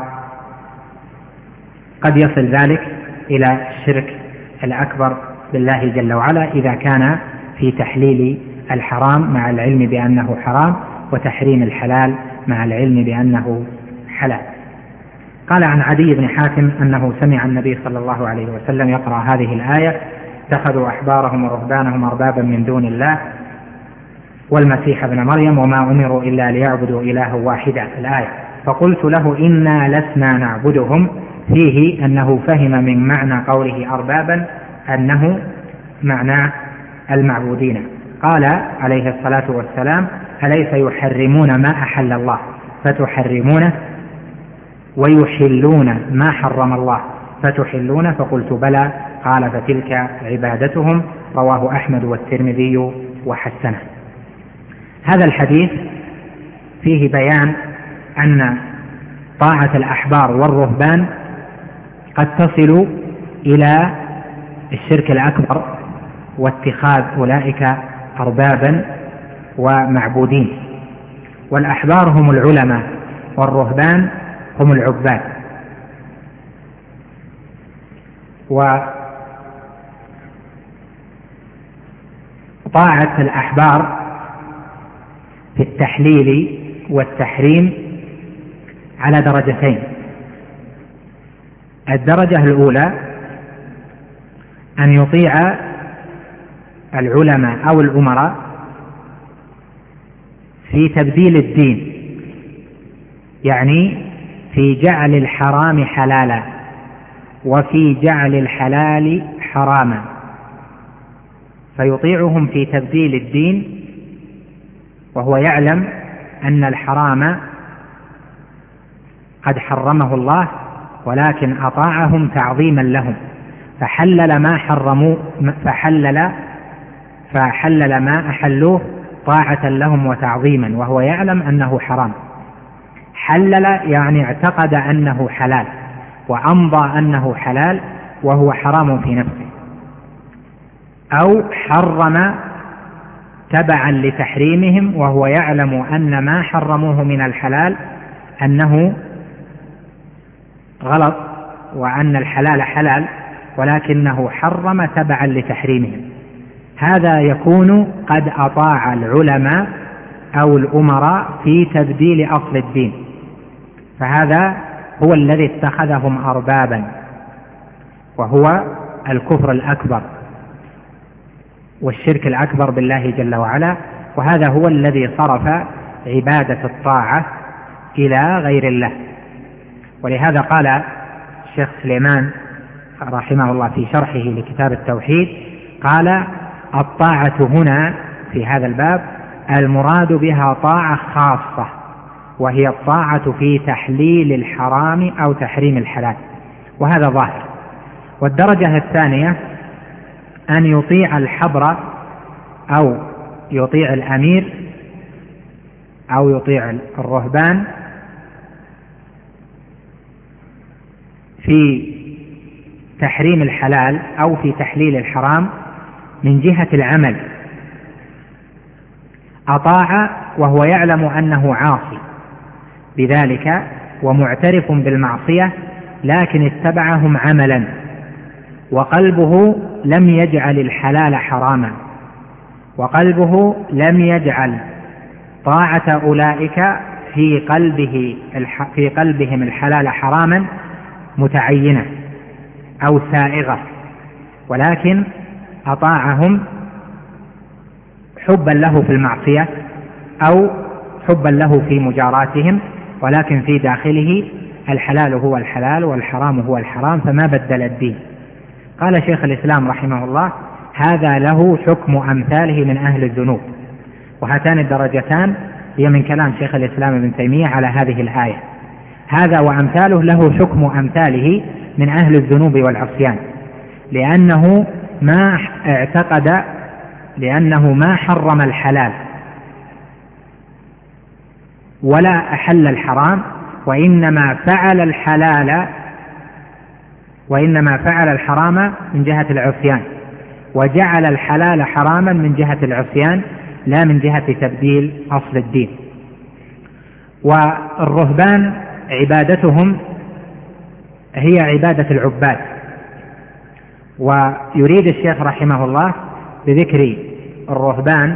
يصل ذلك إلى الشرك الأكبر بالله جل وعلا إذا كان في تحليل الحرام مع العلم بأنه حرام، وتحريم الحلال مع العلم بأنه حلال. قال عن عدي بن حاتم أنه سمع النبي صلى الله عليه وسلم يقرأ هذه الآية: اتخذوا أحبارهم ورهبانهم أربابا من دون الله والمسيح ابن مريم وما أمروا إلا ليعبدوا إلها واحدا، الآية. فقلت له: إنا لسنا نعبدهم، فيه أنه فهم من معنى قوله أربابا أنه معنى المعبودين. قال عليه الصلاة والسلام: أليس يحرمون ما أحل الله فتحرمونه ويحلون ما حرم الله فتحلونه؟ فقلت: بلى. قال: فتلك عبادتهم. رواه أحمد والترمذي وحسنه. هذا الحديث فيه بيان أن طاعة الأحبار والرهبان قد تصل إلى الشرك الأكبر واتخاذ أولئك أربابا ومعبودين. والأحبار هم العلماء والرهبان هم العباد. وطاعة الأحبار في التحليل والتحريم على درجتين: الدرجة الأولى أن يطيع العلماء أو الأمراء في تبديل الدين، يعني في جعل الحرام حلالا وفي جعل الحلال حراما، فيطيعهم في تبديل الدين وهو يعلم أن الحرام قد حرمه الله، ولكن أطاعهم تعظيما لهم فحلل ما حرموا، فحلل ما أحلوه طاعة لهم وتعظيما، وهو يعلم أنه حرام. حلل يعني اعتقد أنه حلال وأمضى أنه حلال وهو حرام في نفسه، أو حرم تبعا لتحريمهم وهو يعلم أن ما حرموه من الحلال أنه غلط وأن الحلال حلال، ولكنه حرم تبعا لتحريمهم. هذا يكون قد أطاع العلماء أو الأمراء في تبديل أصل الدين، فهذا هو الذي اتخذهم أربابا، وهو الكفر الأكبر والشرك الأكبر بالله جل وعلا، وهذا هو الذي صرف عبادة الطاعة إلى غير الله. ولهذا قال الشيخ سليمان رحمه الله في شرحه لكتاب التوحيد، قال: الطاعة هنا في هذا الباب المراد بها طاعة خاصة، وهي الطاعة في تحليل الحرام أو تحريم الحلال، وهذا ظاهر. والدرجة الثانية أن يطيع الحبر أو يطيع الأمير أو يطيع الرهبان في تحريم الحلال أو في تحليل الحرام من جهة العمل. أطاع وهو يعلم أنه عاصي بذلك ومعترف بالمعصية، لكن اتبعهم عملا وقلبه لم يجعل الحلال حراما، وقلبه لم يجعل طاعة أولئك في قلبهم الحلال حراما متعينة أو سائغة، ولكن أطاعهم حبا له في المعصية أو حبا له في مجاراتهم، ولكن في داخله الحلال هو الحلال والحرام هو الحرام، فما بدل الدين. قال شيخ الإسلام رحمه الله: هذا له حكم أمثاله من أهل الذنوب. وهاتان الدرجتان هي من كلام شيخ الإسلام ابن تيمية على هذه الآية. هذا وأمثاله له حكم أمثاله من أهل الذنوب والعصيان، لأنه ما حرم الحلال ولا أحل الحرام، وإنما فعل الحرام من جهة العصيان، وجعل الحلال حراما من جهة العصيان لا من جهة تبديل أصل الدين. والرهبان عبادتهم هي عبادة العباد، ويريد الشيخ رحمه الله بذكر الرهبان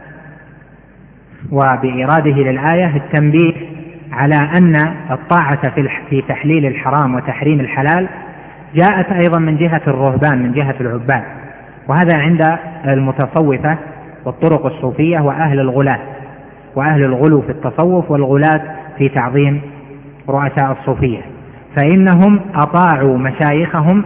وبإراده للآية التنبيه على أن الطاعة في تحليل الحرام وتحريم الحلال جاءت أيضا من جهة الرهبان من جهة العباد، وهذا عند المتصوفة والطرق الصوفية وأهل الغلاة وأهل الغلو في التصوف والغلاة في تعظيم رؤساء الصوفية، فإنهم أطاعوا مشايخهم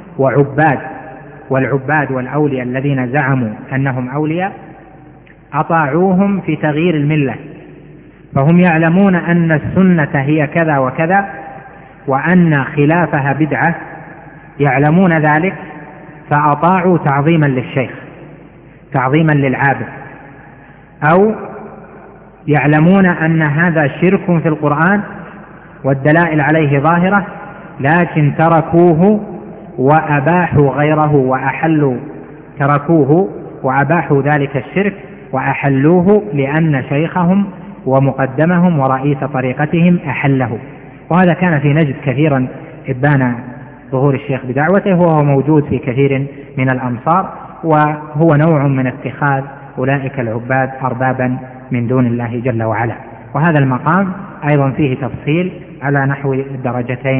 والعباد والأولياء الذين زعموا أنهم أولياء، أطاعوهم في تغيير الملة، فهم يعلمون أن السنة هي كذا وكذا وأن خلافها بدعة، يعلمون ذلك فأطاعوا تعظيما للشيخ تعظيما للعابد، أو يعلمون أن هذا شرك في القرآن والدلائل عليه ظاهرة، لكن تركوه وأباحوا غيره تركوه وأباحوا ذلك الشرك وأحلوه لأن شيخهم ومقدمهم ورئيس طريقتهم أحله. وهذا كان في نجد كثيرا إبان ظهور الشيخ بدعوته، وهو موجود في كثير من الأمصار، وهو نوع من اتخاذ أولئك العباد أربابا من دون الله جل وعلا. وهذا المقام أيضا فيه تفصيل على نحو الدرجتين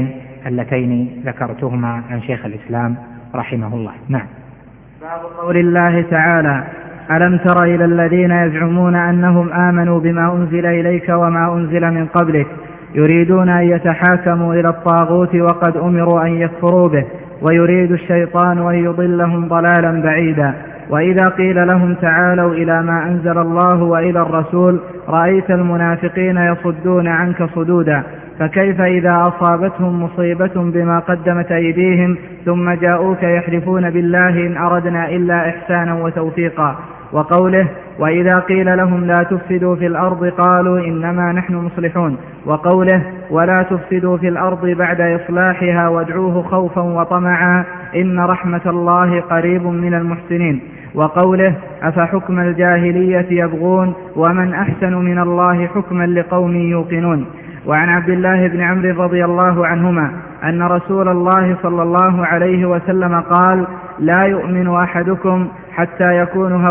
اللتين ذكرتهما عن شيخ الإسلام رحمه الله. نعم. باب قول الله تعالى: ألم تر إلى الذين يزعمون أنهم آمنوا بما أنزل إليك وما أنزل من قبلك يريدون أن يتحاكموا إلى الطاغوت وقد أمروا أن يكفروا به ويريد الشيطان أن يضلهم ضلالا بعيدا. وإذا قيل لهم تعالوا إلى ما أنزل الله وإلى الرسول رأيت المنافقين يصدون عنك صدودا. فكيف إذا أصابتهم مصيبة بما قدمت أيديهم ثم جاءوك يحلفون بالله إن أردنا إلا إحسانا وتوفيقا. وقوله: وإذا قيل لهم لا تفسدوا في الأرض قالوا إنما نحن مصلحون. وقوله: ولا تفسدوا في الأرض بعد إصلاحها وادعوه خوفا وطمعا إن رحمة الله قريب من المحسنين. وقوله: أفحكم الجاهلية يبغون ومن أحسن من الله حكما لقوم يوقنون. وعن عبد الله بن عمرو رضي الله عنهما أن رسول الله صلى الله عليه وسلم قال: لا يؤمن أحدكم حتى يكون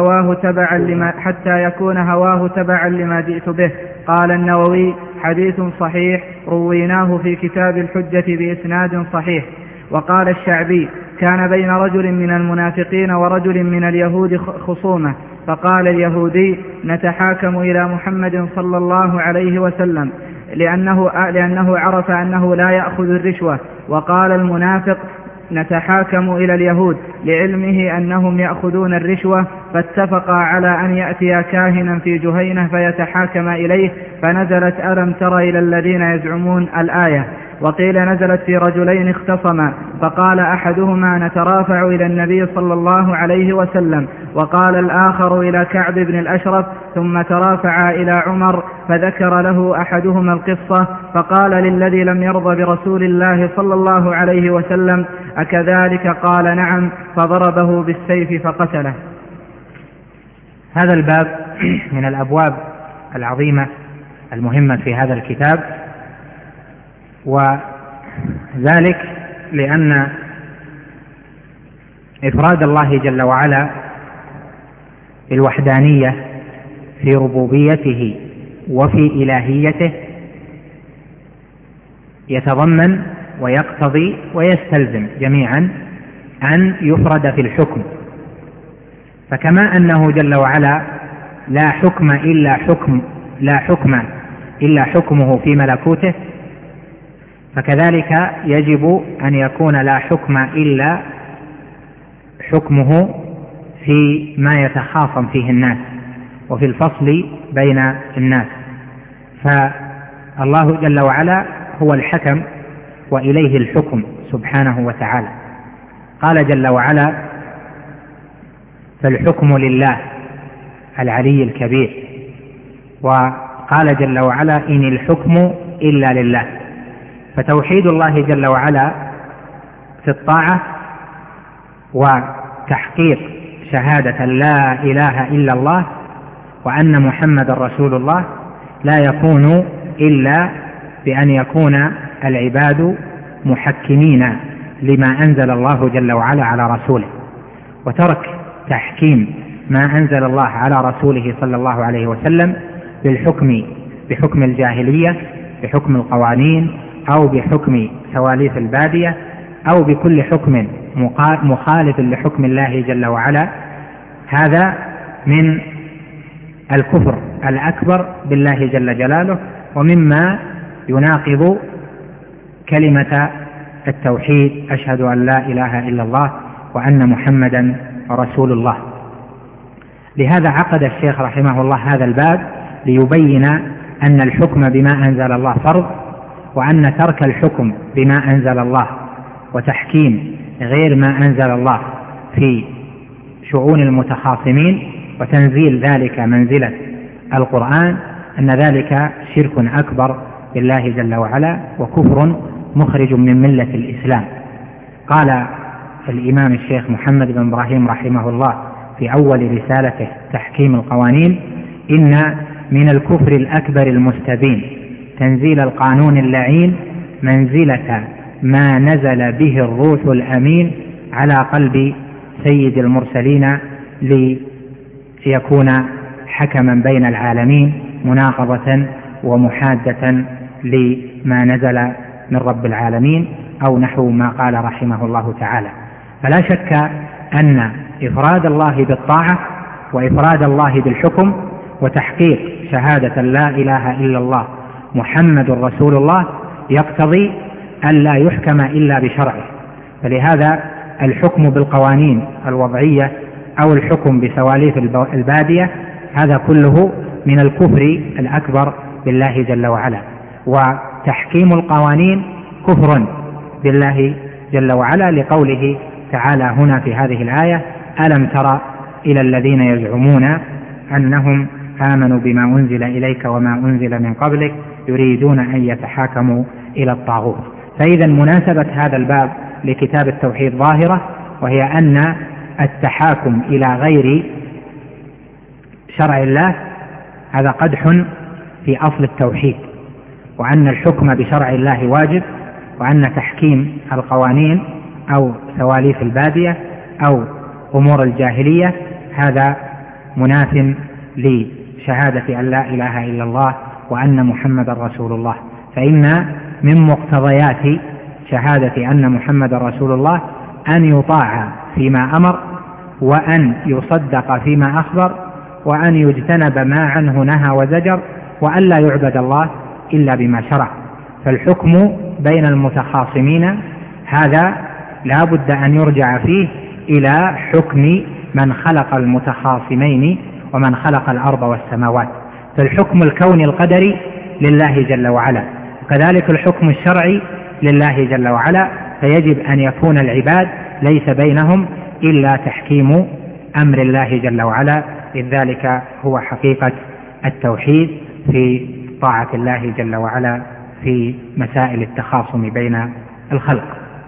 هواه تبعا لما جئت به. قال النووي: حديث صحيح رويناه في كتاب الحجة بإسناد صحيح. وقال الشعبي: كان بين رجل من المنافقين ورجل من اليهود خصومة، فقال اليهودي: نتحاكم إلى محمد صلى الله عليه وسلم لأنه عرف أنه لا يأخذ الرشوة. وقال المنافق: نتحاكم إلى اليهود لعلمه أنهم يأخذون الرشوة. فاتفقا على أن يأتي كاهنا في جهينة فيتحاكم إليه، فنزلت ألم تر إلى الذين يزعمون الآية. وقيل نزلت في رجلين اختصما، فقال أحدهما: نترافع إلى النبي صلى الله عليه وسلم، وقال الآخر إلى كعب بن الأشرف، ثم ترافعا إلى عمر، فذكر له أحدهما القصة، فقال للذي لم يرضى برسول الله صلى الله عليه وسلم: أكذلك؟ قال: نعم، فضربه بالسيف فقتله. هذا الباب من الأبواب العظيمة المهمة في هذا الكتاب، وذلك لأن إفراد الله جل وعلا بالوحدانية في ربوبيته وفي إلهيته يتضمن ويقتضي ويستلزم جميعا أن يفرد في الحكم. فكما أنه جل وعلا لا حكم إلا حكمه في ملكوته، فكذلك يجب أن يكون لا حكم إلا حكمه في ما يتخاصم فيه الناس وفي الفصل بين الناس. فالله جل وعلا هو الحكم وإليه الحكم سبحانه وتعالى. قال جل وعلا: فالحكم لله العلي الكبير. وقال جل وعلا: إن الحكم إلا لله. فتوحيد الله جل وعلا في الطاعة وتحقيق شهادة لا إله إلا الله وأن محمد رسول الله لا يكون إلا بأن يكون العباد محكمين لما أنزل الله جل وعلا على رسوله، وترك تحكيم ما أنزل الله على رسوله صلى الله عليه وسلم بحكم الجاهلية، بحكم القوانين، أو بحكم سواليف البادية، أو بكل حكم مخالف لحكم الله جل وعلا. هذا من الكفر الأكبر بالله جل جلاله، ومما يناقض كلمة التوحيد: أشهد أن لا إله إلا الله وأن محمدا رسول الله. لهذا عقد الشيخ رحمه الله هذا الباب ليبين أن الحكم بما أنزل الله فرض، وأن ترك الحكم بما أنزل الله وتحكيم غير ما أنزل الله في شؤون المتخاصمين وتنزيل ذلك منزلة القرآن أن ذلك شرك أكبر بالله جل وعلا وكفر مخرج من ملة الإسلام. قال الإمام الشيخ محمد بن إبراهيم رحمه الله في أول رسالته تحكيم القوانين: إن من الكفر الأكبر المستبين تنزيل القانون اللعين منزلة ما نزل به الروح الأمين على قلب سيد المرسلين ليكون حكما بين العالمين مناقضة ومحادة لما نزل من رب العالمين. أو نحو ما قال رحمه الله تعالى. فلا شك أن إفراد الله بالطاعة وإفراد الله بالحكم وتحقيق شهادة لا إله إلا الله محمد رسول الله يقتضي أن لا يحكم إلا بشرعه. فلهذا الحكم بالقوانين الوضعية أو الحكم بسواليف البادية هذا كله من الكفر الأكبر بالله جل وعلا، وتحكيم القوانين كفر بالله جل وعلا، لقوله تعالى هنا في هذه الآية: ألم تر إلى الذين يزعمون أنهم آمنوا بما أنزل إليك وما أنزل من قبلك يريدون أن يتحاكموا إلى الطاغوت. فإذا مناسبة هذا الباب لكتاب التوحيد ظاهرة، وهي أن التحاكم إلى غير شرع الله هذا قدح في أصل التوحيد، وأن الحكم بشرع الله واجب، وأن تحكيم القوانين أو سواليف البادية أو أمور الجاهلية هذا مناف لشهادة أن لا إله إلا الله وأن محمد رسول الله. فإن من مقتضيات شهادة أن محمد رسول الله أن يطاع فيما أمر، وأن يصدق فيما أخبر، وأن يجتنب ما عنه نهى وزجر، وأن لا يعبد الله إلا بما شرع. فالحكم بين المتخاصمين هذا لا بد أن يرجع فيه إلى حكم من خلق المتخاصمين ومن خلق الأرض والسماوات. فالحكم الكوني القدري لله جل وعلا، وكذلك الحكم الشرعي لله جل وعلا، فيجب أن يكون العباد ليس بينهم إلا تحكيم أمر الله جل وعلا، إذ ذلك هو حقيقة التوحيد في طاعة الله جل وعلا في مسائل التخاصم بين الخلق.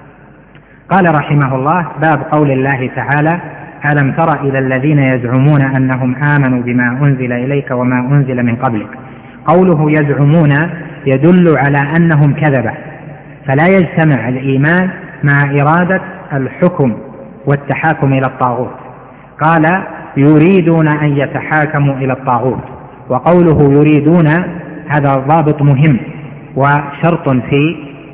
قال رحمه الله: باب قول الله تعالى: ألم تر إلى الذين يزعمون أنهم آمنوا بما أنزل إليك وما أنزل من قبلك. قوله يزعمون يدل على أنهم كذبة، فلا يجتمع الإيمان مع إرادة الحكم والتحاكم إلى الطاغوت. قال: يريدون أن يتحاكموا إلى الطاغوت، وقوله يريدون هذا ضابط مهم وشرط في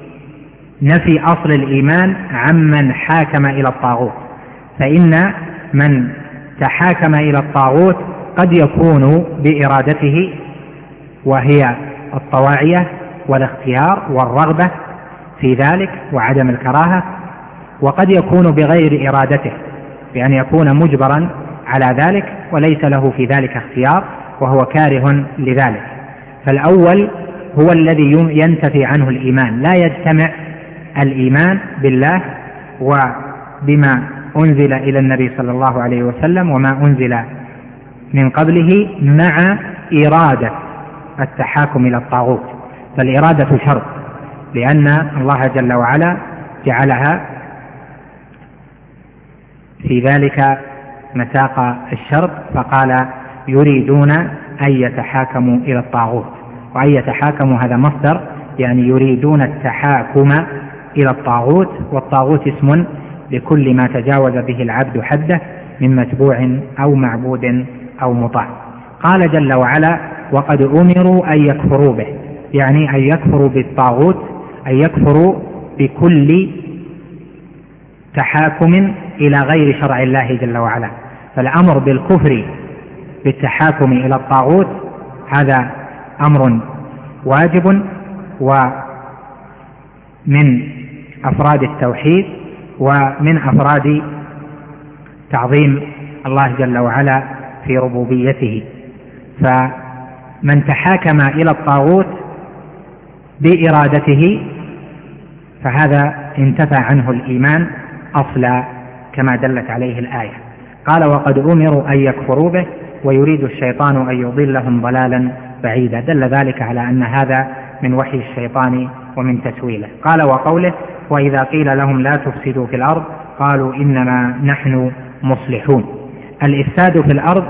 نفي أصل الإيمان عمن حاكم إلى الطاغوت. فإن من تحاكم إلى الطاغوت قد يكون بإرادته، وهي الطواعية والاختيار والرغبة في ذلك وعدم الكراهة، وقد يكون بغير إرادته، بأن يكون مجبرا على ذلك وليس له في ذلك اختيار وهو كاره لذلك. فالأول هو الذي ينتفي عنه الإيمان، لا يجتمع الإيمان بالله وبما أنزل إلى النبي صلى الله عليه وسلم وما أنزل من قبله مع إرادة التحاكم إلى الطاغوت. فالإرادة شرط، لأن الله جل وعلا جعلها في ذلك مساق الشرط، فقال: يريدون أن يتحاكموا إلى الطاغوت. وأن يتحاكموا هذا مصدر، يعني يريدون التحاكم إلى الطاغوت، والطاغوت اسم لكل ما تجاوز به العبد حده من متبوع أو معبود أو مطاع. قال جل وعلا: وقد أمروا أن يكفروا به، يعني أن يكفروا بالطاغوت، أن يكفروا بكل تحاكم إلى غير شرع الله جل وعلا. فالأمر بالكفر بالتحاكم إلى الطاغوت هذا أمر واجب ومن أفراد التوحيد ومن أفراد تعظيم الله جل وعلا في ربوبيته. فمن تحاكم إلى الطاغوت بإرادته فهذا انتفى عنه الإيمان أصلا كما دلت عليه الآية. قال: وقد أمروا أن يكفروا به ويريد الشيطان أن يضلهم ضلالا بعيدا. دل ذلك على أن هذا من وحي الشيطان ومن تسويله. قال: وقوله: وإذا قيل لهم لا تفسدوا في الأرض قالوا إنما نحن مصلحون. الإفساد في الأرض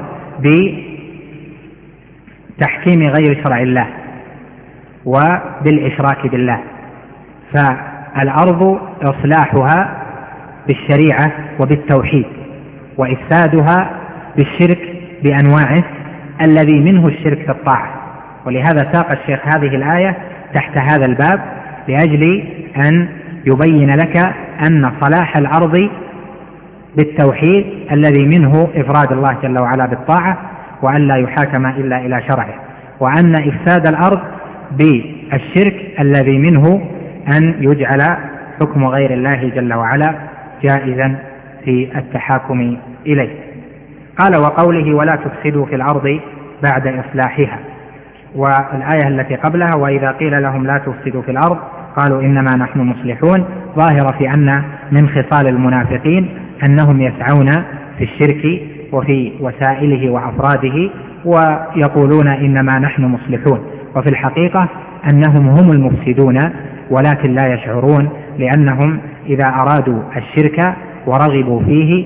بتحكيم غير شرع الله وبالإشراك بالله. فالأرض إصلاحها بالشريعة وبالتوحيد، وإفسادها بالشرك بأنواعه الذي منه الشرك في الطاعة. ولهذا ساق الشيخ هذه الآية تحت هذا الباب لأجل أن يبين لك أن صلاح الأرض بالتوحيد الذي منه إفراد الله جل وعلا بالطاعة وأن لا يحاكم إلا إلى شرعه، وأن إفساد الأرض بالشرك الذي منه أن يجعل حكم غير الله جل وعلا جائزا في التحاكم إليه. قال وقوله ولا تفسدوا في الأرض بعد إصلاحها، والآية التي قبلها وإذا قيل لهم لا تفسدوا في الأرض قالوا إنما نحن مصلحون، ظاهرة في أن من خصال المنافقين أنهم يسعون في الشرك وفي وسائله وأفراده ويقولون إنما نحن مصلحون، وفي الحقيقة أنهم هم المفسدون ولكن لا يشعرون، لأنهم إذا أرادوا الشرك ورغبوا فيه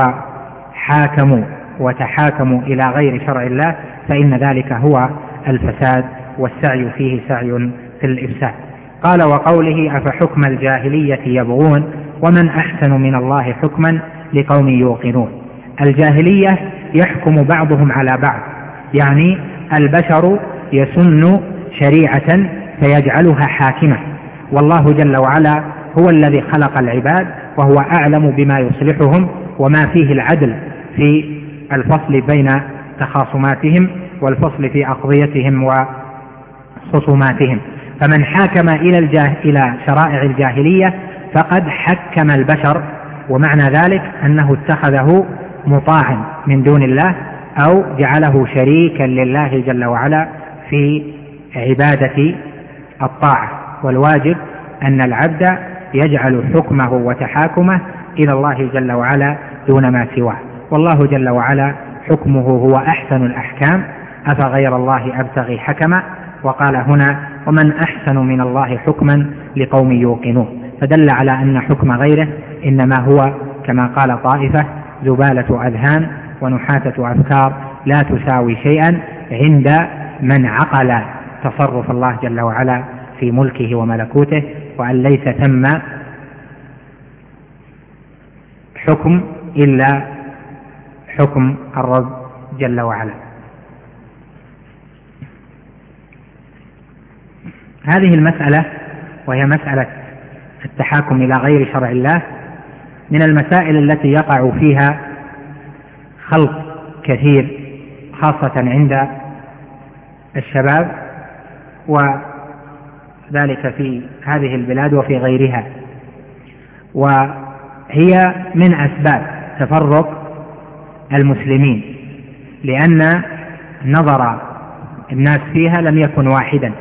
وحاكموا وتحاكموا إلى غير شرع الله فإن ذلك هو الفساد، والسعي فيه سعي في الإفساد. قال وقوله أفحكم الجاهلية يبغون ومن أحسن من الله حكما لقوم يوقنون. الجاهلية يحكم بعضهم على بعض، يعني البشر يسن شريعة فيجعلها حاكمة، والله جل وعلا هو الذي خلق العباد وهو أعلم بما يصلحهم وما فيه العدل في الفصل بين تخاصماتهم والفصل في أقضيتهم وخصوماتهم. فمن حاكم إلى شرائع الجاهلية فقد حكم البشر، ومعنى ذلك أنه اتخذه مطاعا من دون الله أو جعله شريكا لله جل وعلا في عبادة الطاعة. والواجب أن العبد يجعل حكمه وتحاكمه إلى الله جل وعلا دون ما سواه، والله جل وعلا حكمه هو أحسن الأحكام أفغير الله أبتغي حكما، وقال هنا ومن أحسن من الله حكما لقوم يوقنون، فدل على أن حكم غيره إنما هو كما قال طائفة زبالة أذهان ونحاتة أفكار لا تساوي شيئا عند من عقل تصرف الله جل وعلا في ملكه وملكوته، وأن ليس ثم حكم إلا حكم الرب جل وعلا. هذه المسألة وهي مسألة التحاكم إلى غير شرع الله من المسائل التي يقع فيها خلط كثير خاصة عند الشباب، وذلك في هذه البلاد وفي غيرها، وهي من أسباب تفرق المسلمين لأن نظر الناس فيها لم يكن واحدا.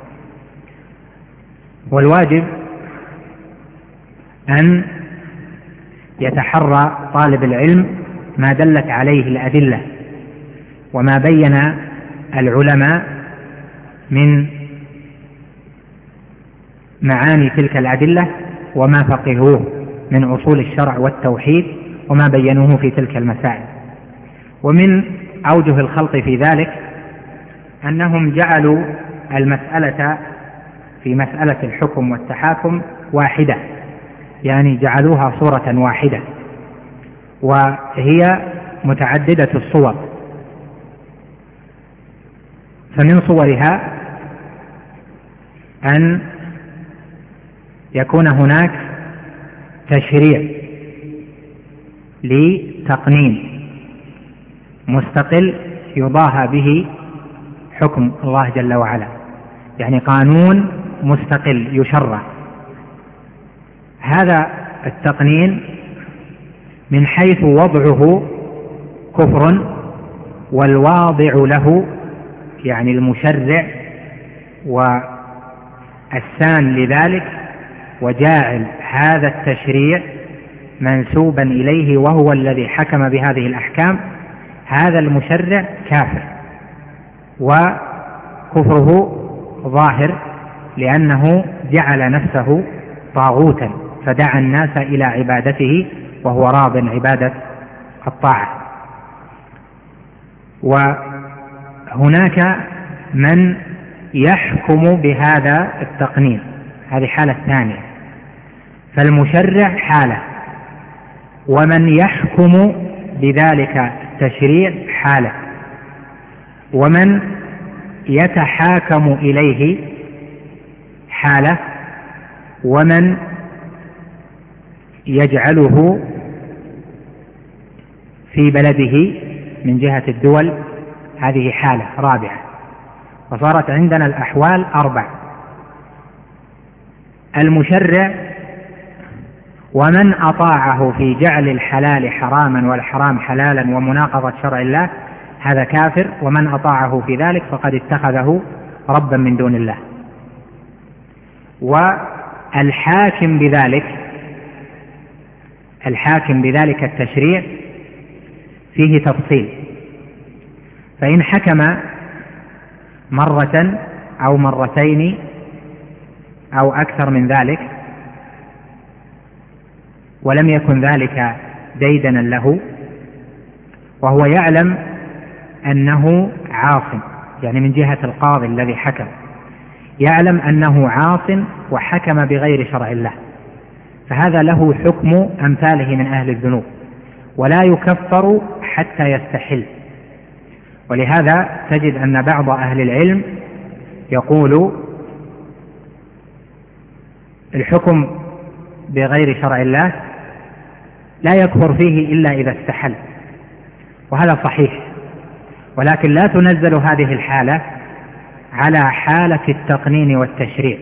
والواجب أن يتحرى طالب العلم ما دلت عليه الأدلة وما بين العلماء من معاني تلك الأدلة وما فقهوه من أصول الشرع والتوحيد وما بينوه في تلك المسائل. ومن أوجه الخلط في ذلك أنهم جعلوا المسألة في مسألة الحكم والتحاكم واحدة، يعني جعلوها صورة واحدة، وهي متعددة الصور. فمن صورها أن يكون هناك تشريع لتقنين مستقل يضاهى به حكم الله جل وعلا، يعني قانون مستقل يشرع. هذا التقنين من حيث وضعه كفر، والواضع له يعني المشرع والسان لذلك وجاعل هذا التشريع منسوبا إليه وهو الذي حكم بهذه الأحكام، هذا المشرع كافر وكفره ظاهر، لأنه جعل نفسه طاغوتا فدعا الناس إلى عبادته وهو راض عبادة الطاعة. وهناك من يحكم بهذا التقنين، هذه حالة ثانية. فالمشرع حالة، ومن يحكم بذلك التشريع حالة، ومن يتحاكم إليه حالة، ومن يجعله في بلده من جهة الدول، هذه حالة رابعة. وصارت عندنا الأحوال 4: المشرع ومن أطاعه في جعل الحلال حراما والحرام حلالا ومناقضة شرع الله هذا كافر، ومن أطاعه في ذلك فقد اتخذه ربا من دون الله. والحاكم بذلك التشريع فيه تفصيل، فإن حكم مرة أو مرتين أو أكثر من ذلك ولم يكن ذلك ديدنا له وهو يعلم أنه عاص، يعني من جهة القاضي الذي حكم يعلم أنه عاص وحكم بغير شرع الله، فهذا له حكم أمثاله من أهل الذنوب ولا يكفر حتى يستحل. ولهذا تجد أن بعض أهل العلم يقول الحكم بغير شرع الله لا يكفر فيه إلا إذا استحل، وهذا صحيح، ولكن لا تنزل هذه الحالة على حالة التقنين والتشريع.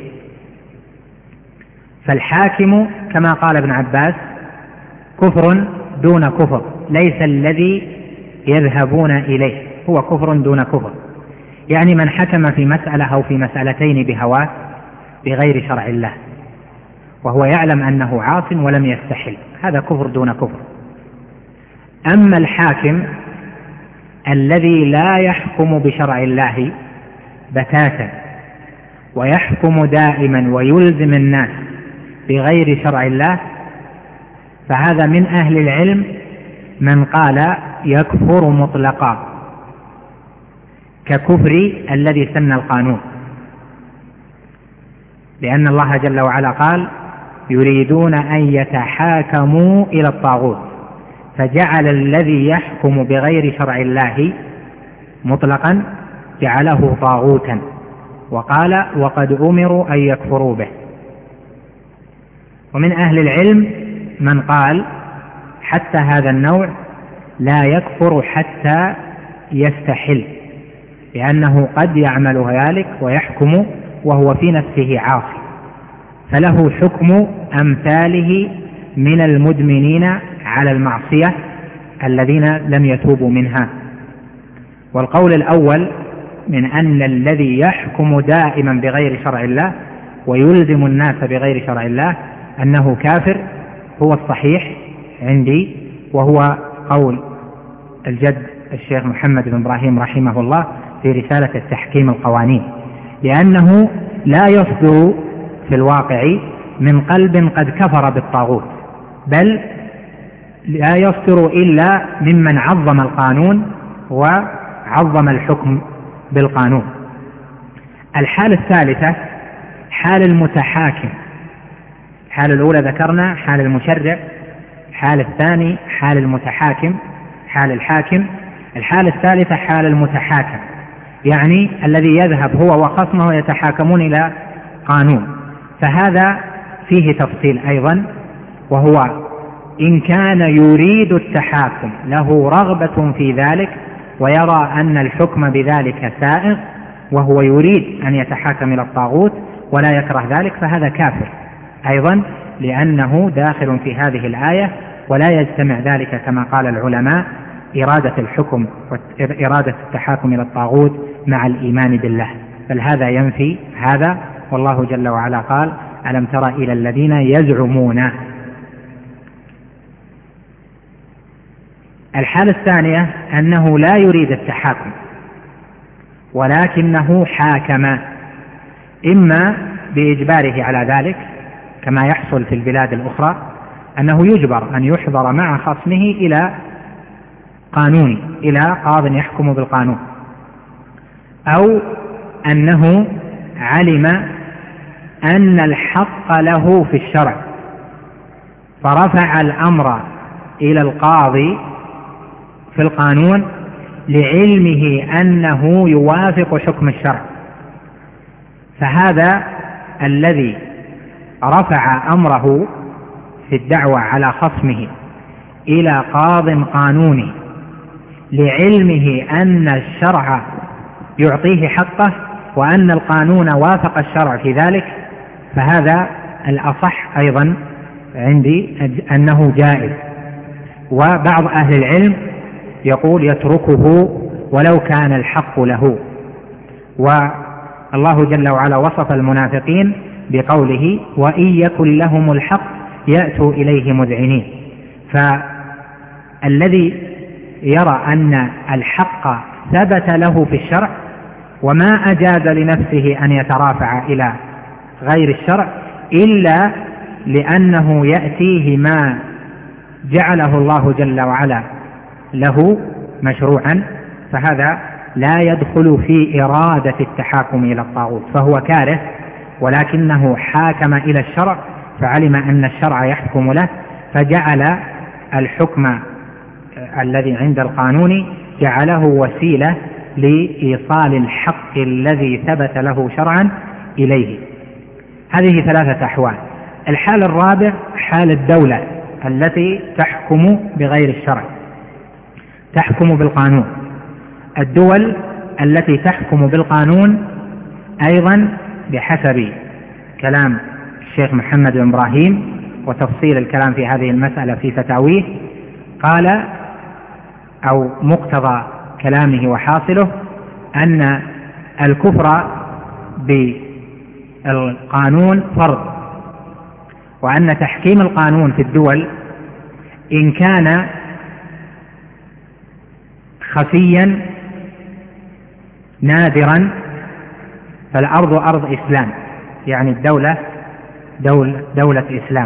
فالحاكم كما قال ابن عباس كفر دون كفر، ليس الذي يذهبون إليه، هو كفر دون كفر، يعني من حكم في مسألة أو في مسألتين بهواه بغير شرع الله وهو يعلم أنه عاص ولم يستحل، هذا كفر دون كفر. أما الحاكم الذي لا يحكم بشرع الله بتاتا ويحكم دائما ويلزم الناس بغير شرع الله، فهذا من أهل العلم من قال يكفر مطلقا ككفر الذي سن القانون، لأن الله جل وعلا قال يريدون أن يتحاكموا إلى الطاغوت، فجعل الذي يحكم بغير شرع الله مطلقا جعله طاغوتا، وقال وقد أمروا أن يكفروا به. ومن أهل العلم من قال حتى هذا النوع لا يكفر حتى يستحل، لأنه قد يعمل ذلك ويحكم وهو في نفسه عاصي، فله حكم أمثاله من المدمنين على المعصية الذين لم يتوبوا منها. والقول الأول من أن الذي يحكم دائما بغير شرع الله ويلزم الناس بغير شرع الله أنه كافر هو الصحيح عندي، وهو قول الجد الشيخ محمد بن إبراهيم رحمه الله في رسالة التحكيم القوانين، لأنه لا يصدر في الواقع من قلب قد كفر بالطاغوت، بل لا يصدر إلا ممن عظم القانون وعظم الحكم بالقانون. الحالة الثالثة حال المتحاكم، الحالة الأولى ذكرنا حال المشرع، الحال الثاني حال المتحاكم حال الحاكم، الحالة الثالثة حال المتحاكم، يعني الذي يذهب هو وخصمه يتحاكمون إلى قانون. فهذا فيه تفصيل أيضا، وهو إن كان يريد التحاكم له رغبة في ذلك ويرى أن الحكم بذلك سائغ وهو يريد أن يتحاكم إلى الطاغوت ولا يكره ذلك، فهذا كافر أيضا، لأنه داخل في هذه الآية، ولا يجتمع ذلك كما قال العلماء إرادة الحكم وإرادة التحاكم إلى الطاغوت مع الإيمان بالله، بل هذا ينفي هذا. والله جل وعلا قال ألم تر إلى الذين يزعمون. الحالة الثانية أنه لا يريد التحاكم ولكنه حاكم، إما بإجباره على ذلك كما يحصل في البلاد الأخرى أنه يجبر أن يحضر مع خصمه إلى قانون، إلى قاض يحكم بالقانون، أو أنه علم أن الحق له في الشرع فرفع الأمر إلى القاضي في القانون لعلمه أنه يوافق حكم الشرع، فهذا الذي رفع أمره في الدعوة على خصمه إلى قاض قانوني لعلمه أن الشرع يعطيه حقه وأن القانون وافق الشرع في ذلك، فهذا الأصح أيضا عندي أنه جائز. وبعض أهل العلم يقول يتركه ولو كان الحق له. والله جل وعلا وصف المنافقين بقوله وإن يكن لهم الحق يأتوا إليه مذعنين. فالذي يرى أن الحق ثبت له في الشرع وما أجاز لنفسه أن يترافع إلى غير الشرع إلا لأنه يأتيه ما جعله الله جل وعلا له مشروعا، فهذا لا يدخل في إرادة التحاكم إلى الطاغوت، فهو كاره ولكنه حاكم إلى الشرع فعلم أن الشرع يحكم له، فجعل الحكم الذي عند القانون جعله وسيلة لإيصال الحق الذي ثبت له شرعا إليه. هذه ثلاثة أحوال. الحال الرابع حال الدولة التي تحكم بغير الشرع، تحكم بالقانون. الدول التي تحكم بالقانون أيضا بحسب كلام الشيخ محمد بن إبراهيم وتفصيل الكلام في هذه المسألة في فتاويه، قال أو مقتضى كلامه وحاصله أن الكفر بالقانون فرض، وأن تحكيم القانون في الدول إن كان خفيا نادرا فالأرض أرض إسلام، يعني الدولة دولة إسلام،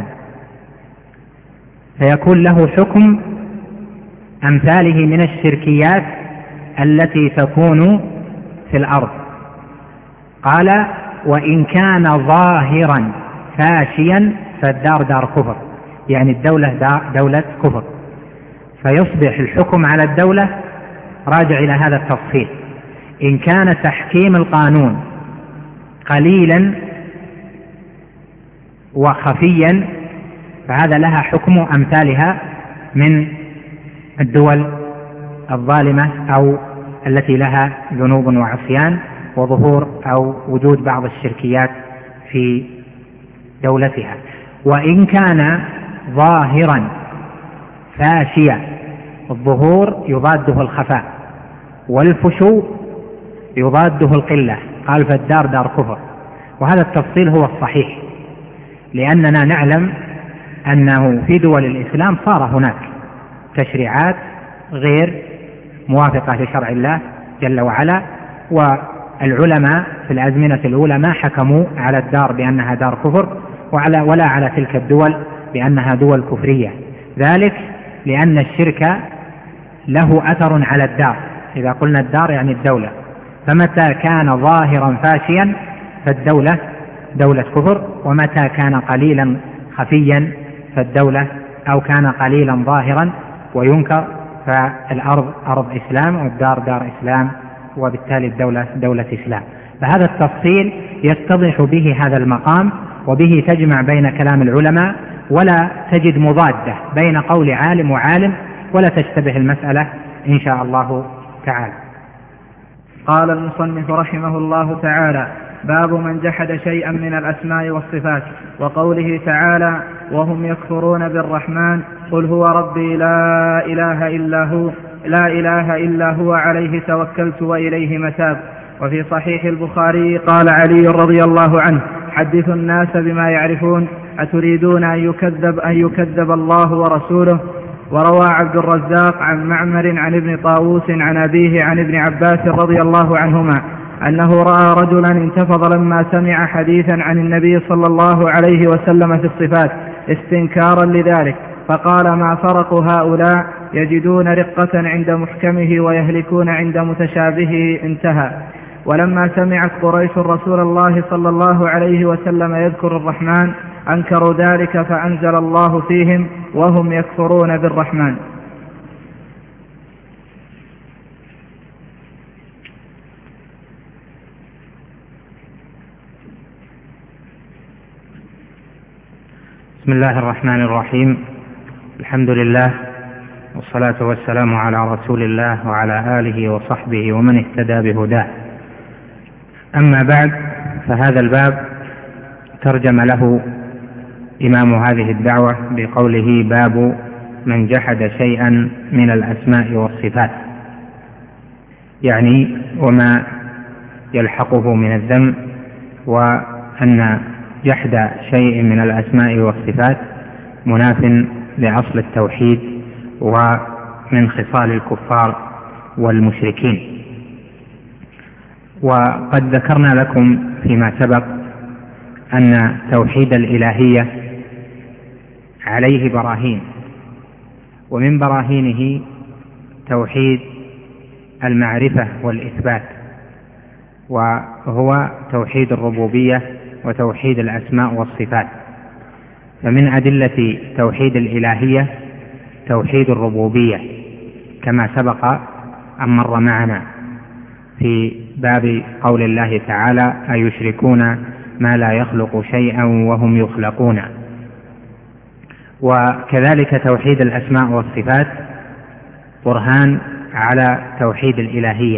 فيكون له حكم أمثاله من الشركيات التي تكون في الأرض. قال وإن كان ظاهرا فاشيا فالدار دار كفر، يعني الدولة دولة كفر، فيصبح الحكم على الدولة راجع إلى هذا التفصيل. إن كان تحكيم القانون قليلا وخفيا فهذا لها حكم أمثالها من الدول الظالمة أو التي لها ذنوب وعصيان وظهور أو وجود بعض الشركيات في دولتها. وإن كان ظاهرا فاشيا، الظهور يضاده الخفاء والفشو يضاده القلة، قال فالدار دار كفر. وهذا التفصيل هو الصحيح، لأننا نعلم أنه في دول الإسلام صار هناك تشريعات غير موافقة لشرع الله جل وعلا، والعلماء في الأزمنة الأولى ما حكموا على الدار بأنها دار كفر ولا على تلك الدول بأنها دول كفرية، ذلك لأن الشرك له أثر على الدار. إذا قلنا الدار يعني الدولة، فمتى كان ظاهرا فاشيا فالدولة دولة كفر، ومتى كان قليلا خفيا فالدولة أو كان قليلا ظاهرا وينكر فالأرض أرض إسلام والدار دار إسلام، وبالتالي الدولة دولة إسلام. فهذا التفصيل يتضح به هذا المقام، وبه تجمع بين كلام العلماء ولا تجد مضادة بين قول عالم وعالم، ولا تشتبه المسألة إن شاء الله تعالى. قال المصنف رحمه الله تعالى: باب من جحد شيئا من الأسماء والصفات، وقوله تعالى: وهم يكفرون بالرحمن قل هو ربي لا إله إلا هو عليه توكلت وإليه متاب. وفي صحيح البخاري قال علي رضي الله عنه: حدثوا الناس بما يعرفون، أتريدون أن يكذب الله ورسوله. وروى عبد الرزاق عن معمر عن ابن طاووس عن أبيه عن ابن عباس رضي الله عنهما أنه رأى رجلا انتفض لما سمع حديثا عن النبي صلى الله عليه وسلم في الصفات استنكارا لذلك، فقال: ما فرق هؤلاء؟ يجدون رقة عند محكمه ويهلكون عند متشابهه. انتهى. ولما سمعت قريش رسول الله صلى الله عليه وسلم يذكر الرحمن أنكروا ذلك، فأنزل الله فيهم: وهم يكفرون بالرحمن. بسم الله الرحمن الرحيم. الحمد لله والصلاة والسلام على رسول الله وعلى آله وصحبه ومن اهتدى بهداه. أما بعد، فهذا الباب ترجم له إمام هذه الدعوة بقوله: باب من جحد شيئا من الأسماء والصفات، يعني وما يلحقه من الذم، وأن جحد شيء من الأسماء والصفات مناف لأصل التوحيد ومن خصال الكفار والمشركين. وقد ذكرنا لكم فيما سبق أن توحيد الإلهية عليه براهين، ومن براهينه توحيد المعرفة والإثبات، وهو توحيد الربوبية وتوحيد الأسماء والصفات. فمن أدلة توحيد الإلهية توحيد الربوبية كما سبق أن مر معنا في باب قول الله تعالى: أيشركون ما لا يخلق شيئا وهم يخلقون. وكذلك توحيد الأسماء والصفات برهان على توحيد الإلهية.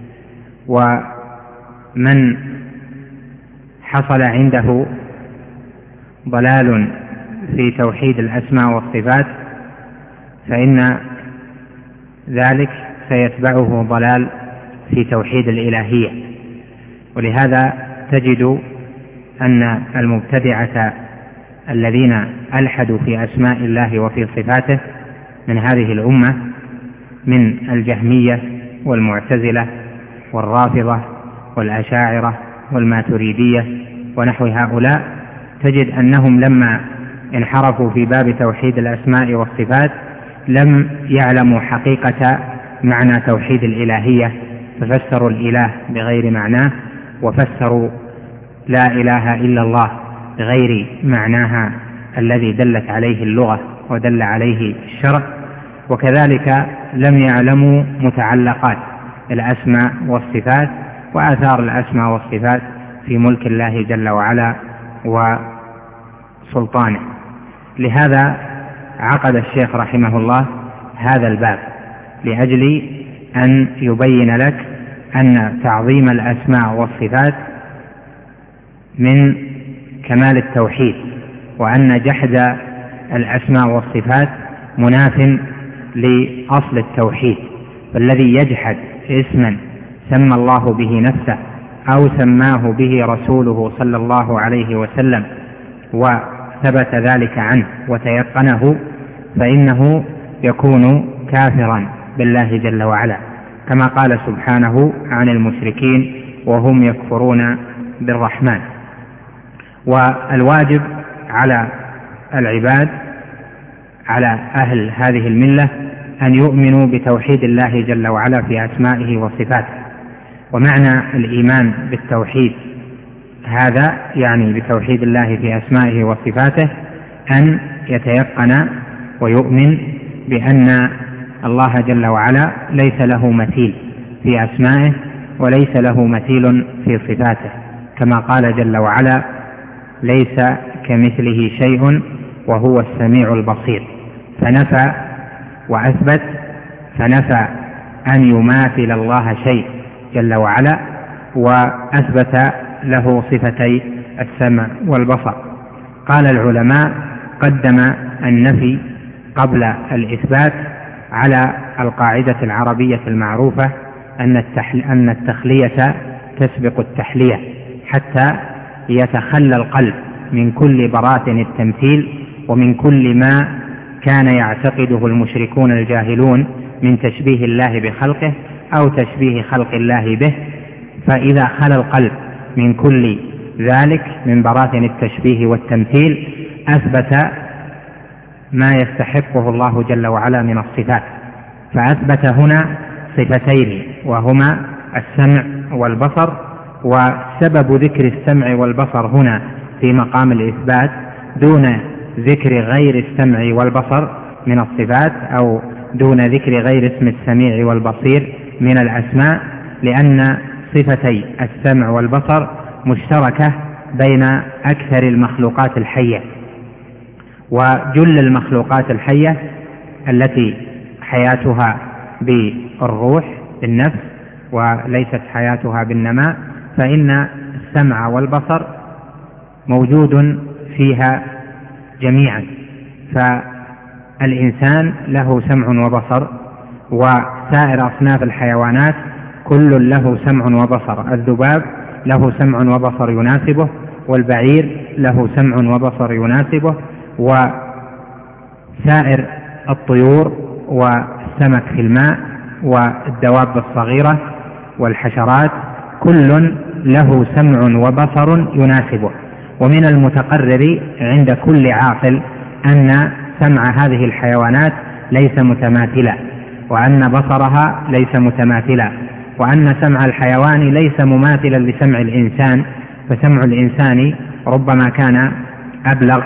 ومن حصل عنده ضلال في توحيد الأسماء والصفات فإن ذلك سيتبعه ضلال في توحيد الإلهية. ولهذا تجد أن المبتدعة الذين ألحدوا في أسماء الله وفي صفاته من هذه الأمة من الجهمية والمعتزلة والرافضة والأشاعرة والماتريدية ونحو هؤلاء، تجد أنهم لما انحرفوا في باب توحيد الأسماء والصفات لم يعلموا حقيقة معنى توحيد الإلهية، ففسروا الإله بغير معناه، وفسروا لا إله إلا الله بغير معناها الذي دلت عليه اللغة ودل عليه الشرع. وكذلك لم يعلموا متعلقات الأسماء والصفات وآثار الأسماء والصفات في ملك الله جل وعلا وسلطانه. لهذا عقد الشيخ رحمه الله هذا الباب لأجل أن يبين لك أن تعظيم الأسماء والصفات من كمال التوحيد، وأن جحد الأسماء والصفات مناف لأصل التوحيد. فالذي يجحد اسما سمى الله به نفسه أو سماه به رسوله صلى الله عليه وسلم وثبت ذلك عنه وتيقنه، فإنه يكون كافرا بالله جل وعلا، كما قال سبحانه عن المشركين: وهم يكفرون بالرحمن. والواجب على العباد، على أهل هذه الملة، أن يؤمنوا بتوحيد الله جل وعلا في أسمائه وصفاته. ومعنى الإيمان بالتوحيد هذا يعني بتوحيد الله في أسمائه وصفاته أن يتيقن ويؤمن بأن الله جل وعلا ليس له مثيل في أسمائه وليس له مثيل في صفاته، كما قال جل وعلا: ليس كمثله شيء وهو السميع البصير. فنفى وأثبت، فنفى أن يماثل الله شيء جل وعلا، وأثبت له صفتي السمع والبصر. قال العلماء: قدم النفي قبل الإثبات على القاعدة العربية المعروفة أن التخلية تسبق التحلية، حتى يتخلى القلب من كل براثن التمثيل ومن كل ما كان يعتقده المشركون الجاهلون من تشبيه الله بخلقه أو تشبيه خلق الله به. فإذا خلى القلب من كل ذلك من براثن التشبيه والتمثيل أثبت ما يستحقه الله جل وعلا من الصفات. فأثبت هنا صفتين وهما السمع والبصر. وسبب ذكر السمع والبصر هنا في مقام الإثبات دون ذكر غير السمع والبصر من الصفات، أو دون ذكر غير اسم السميع والبصير من الأسماء، لأن صفتي السمع والبصر مشتركة بين أكثر المخلوقات الحية، وجل المخلوقات الحية التي حياتها بالروح بالنفس وليست حياتها بالنماء، فإن السمع والبصر موجود فيها جميعا. فالإنسان له سمع وبصر، وسائر أصناف الحيوانات كل له سمع وبصر. الذباب له سمع وبصر يناسبه، والبعير له سمع وبصر يناسبه، وسائر الطيور والسمك في الماء والدواب الصغيرة والحشرات كل له سمع وبصر يناسبه. ومن المتقرر عند كل عاقل أن سمع هذه الحيوانات ليس متماثلا، وأن بصرها ليس متماثلا، وأن سمع الحيوان ليس مماثلا لسمع الإنسان، فسمع الإنسان ربما كان أبلغ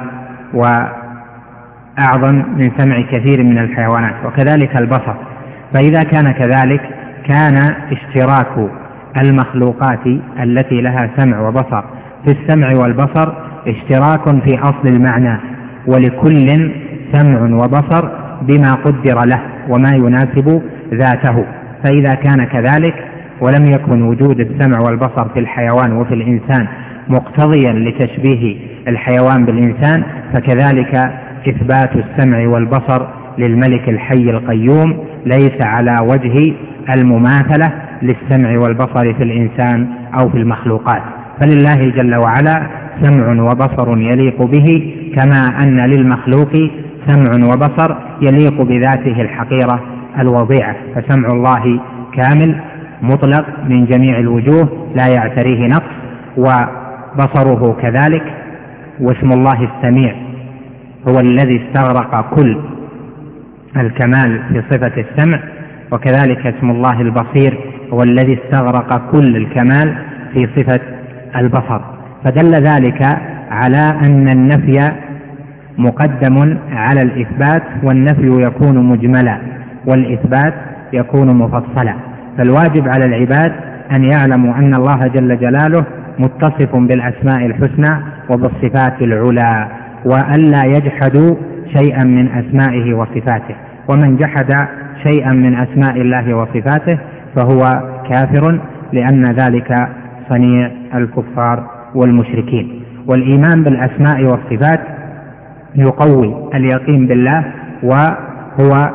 وأعظم من سمع كثير من الحيوانات، وكذلك البصر. فإذا كان كذلك كان اشتراك المخلوقات التي لها سمع وبصر في السمع والبصر اشتراك في أصل المعنى، ولكل سمع وبصر بما قدر له وما يناسب ذاته. فإذا كان كذلك ولم يكن وجود السمع والبصر في الحيوان وفي الإنسان مقتضيا لتشبيه الحيوان بالإنسان، فكذلك إثبات السمع والبصر للملك الحي القيوم ليس على وجه المماثلة للسمع والبصر في الإنسان أو في المخلوقات. فلله جل وعلا سمع وبصر يليق به، كما أن للمخلوق سمع وبصر يليق بذاته الحقيرة الوضيعة. فسمع الله كامل مطلق من جميع الوجوه لا يعتريه نقص، وبصره كذلك. واسم الله السميع هو الذي استغرق كل الكمال في صفة السمع، وكذلك اسم الله البصير هو الذي استغرق كل الكمال في صفة البصر. فدل ذلك على أن النفي مقدم على الإثبات، والنفي يكون مجملا والإثبات يكون مفصلا. فالواجب على العباد أن يعلموا أن الله جل جلاله متصف بالأسماء الحسنى وبالصفات العلى، وألا يجحدوا شيئا من أسمائه وصفاته. ومن جحد شيئا من أسماء الله وصفاته فهو كافر، لأن ذلك صنيع الكفار والمشركين. والإيمان بالأسماء والصفات يقوي اليقين بالله، وهو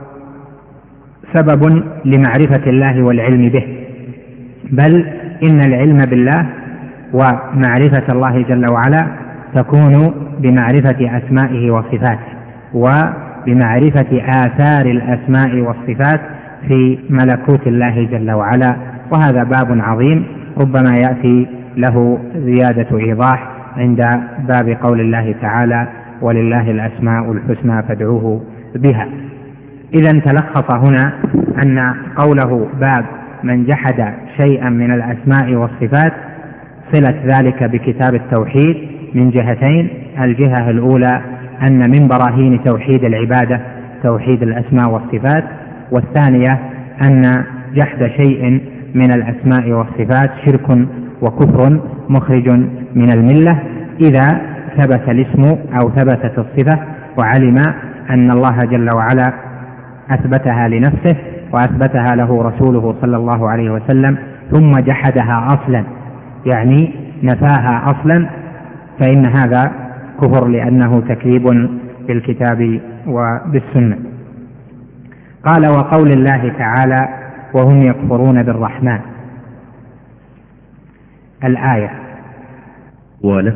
سبب لمعرفة الله والعلم به. بل إن العلم بالله ومعرفة الله جل وعلا تكون بمعرفة أسمائه وصفاته، وبمعرفة آثار الأسماء والصفات في ملكوت الله جل وعلا. وهذا باب عظيم ربما يأتي له زيادة إيضاح عند باب قول الله تعالى: ولله الأسماء الحسنى فادعوه بها. إذن تلخص هنا أن قوله باب من جحد شيئا من الأسماء والصفات صلة ذلك بكتاب التوحيد من جهتين: الجهة الأولى أن من براهين توحيد العبادة توحيد الأسماء والصفات، والثانية أن جحد شيء من الأسماء والصفات شرك وكفر مخرج من الملة إذا ثبت الاسم أو ثبتت الصفة وعلم أن الله جل وعلا أثبتها لنفسه وأثبتها له رسوله صلى الله عليه وسلم، ثم جحدها أصلا، يعني نفاها أصلا، فإن هذا كفر لأنه تكذيب بالكتاب وبالسنة. قال: وقول الله تعالى: وهم يكفرون بالرحمن. الآية.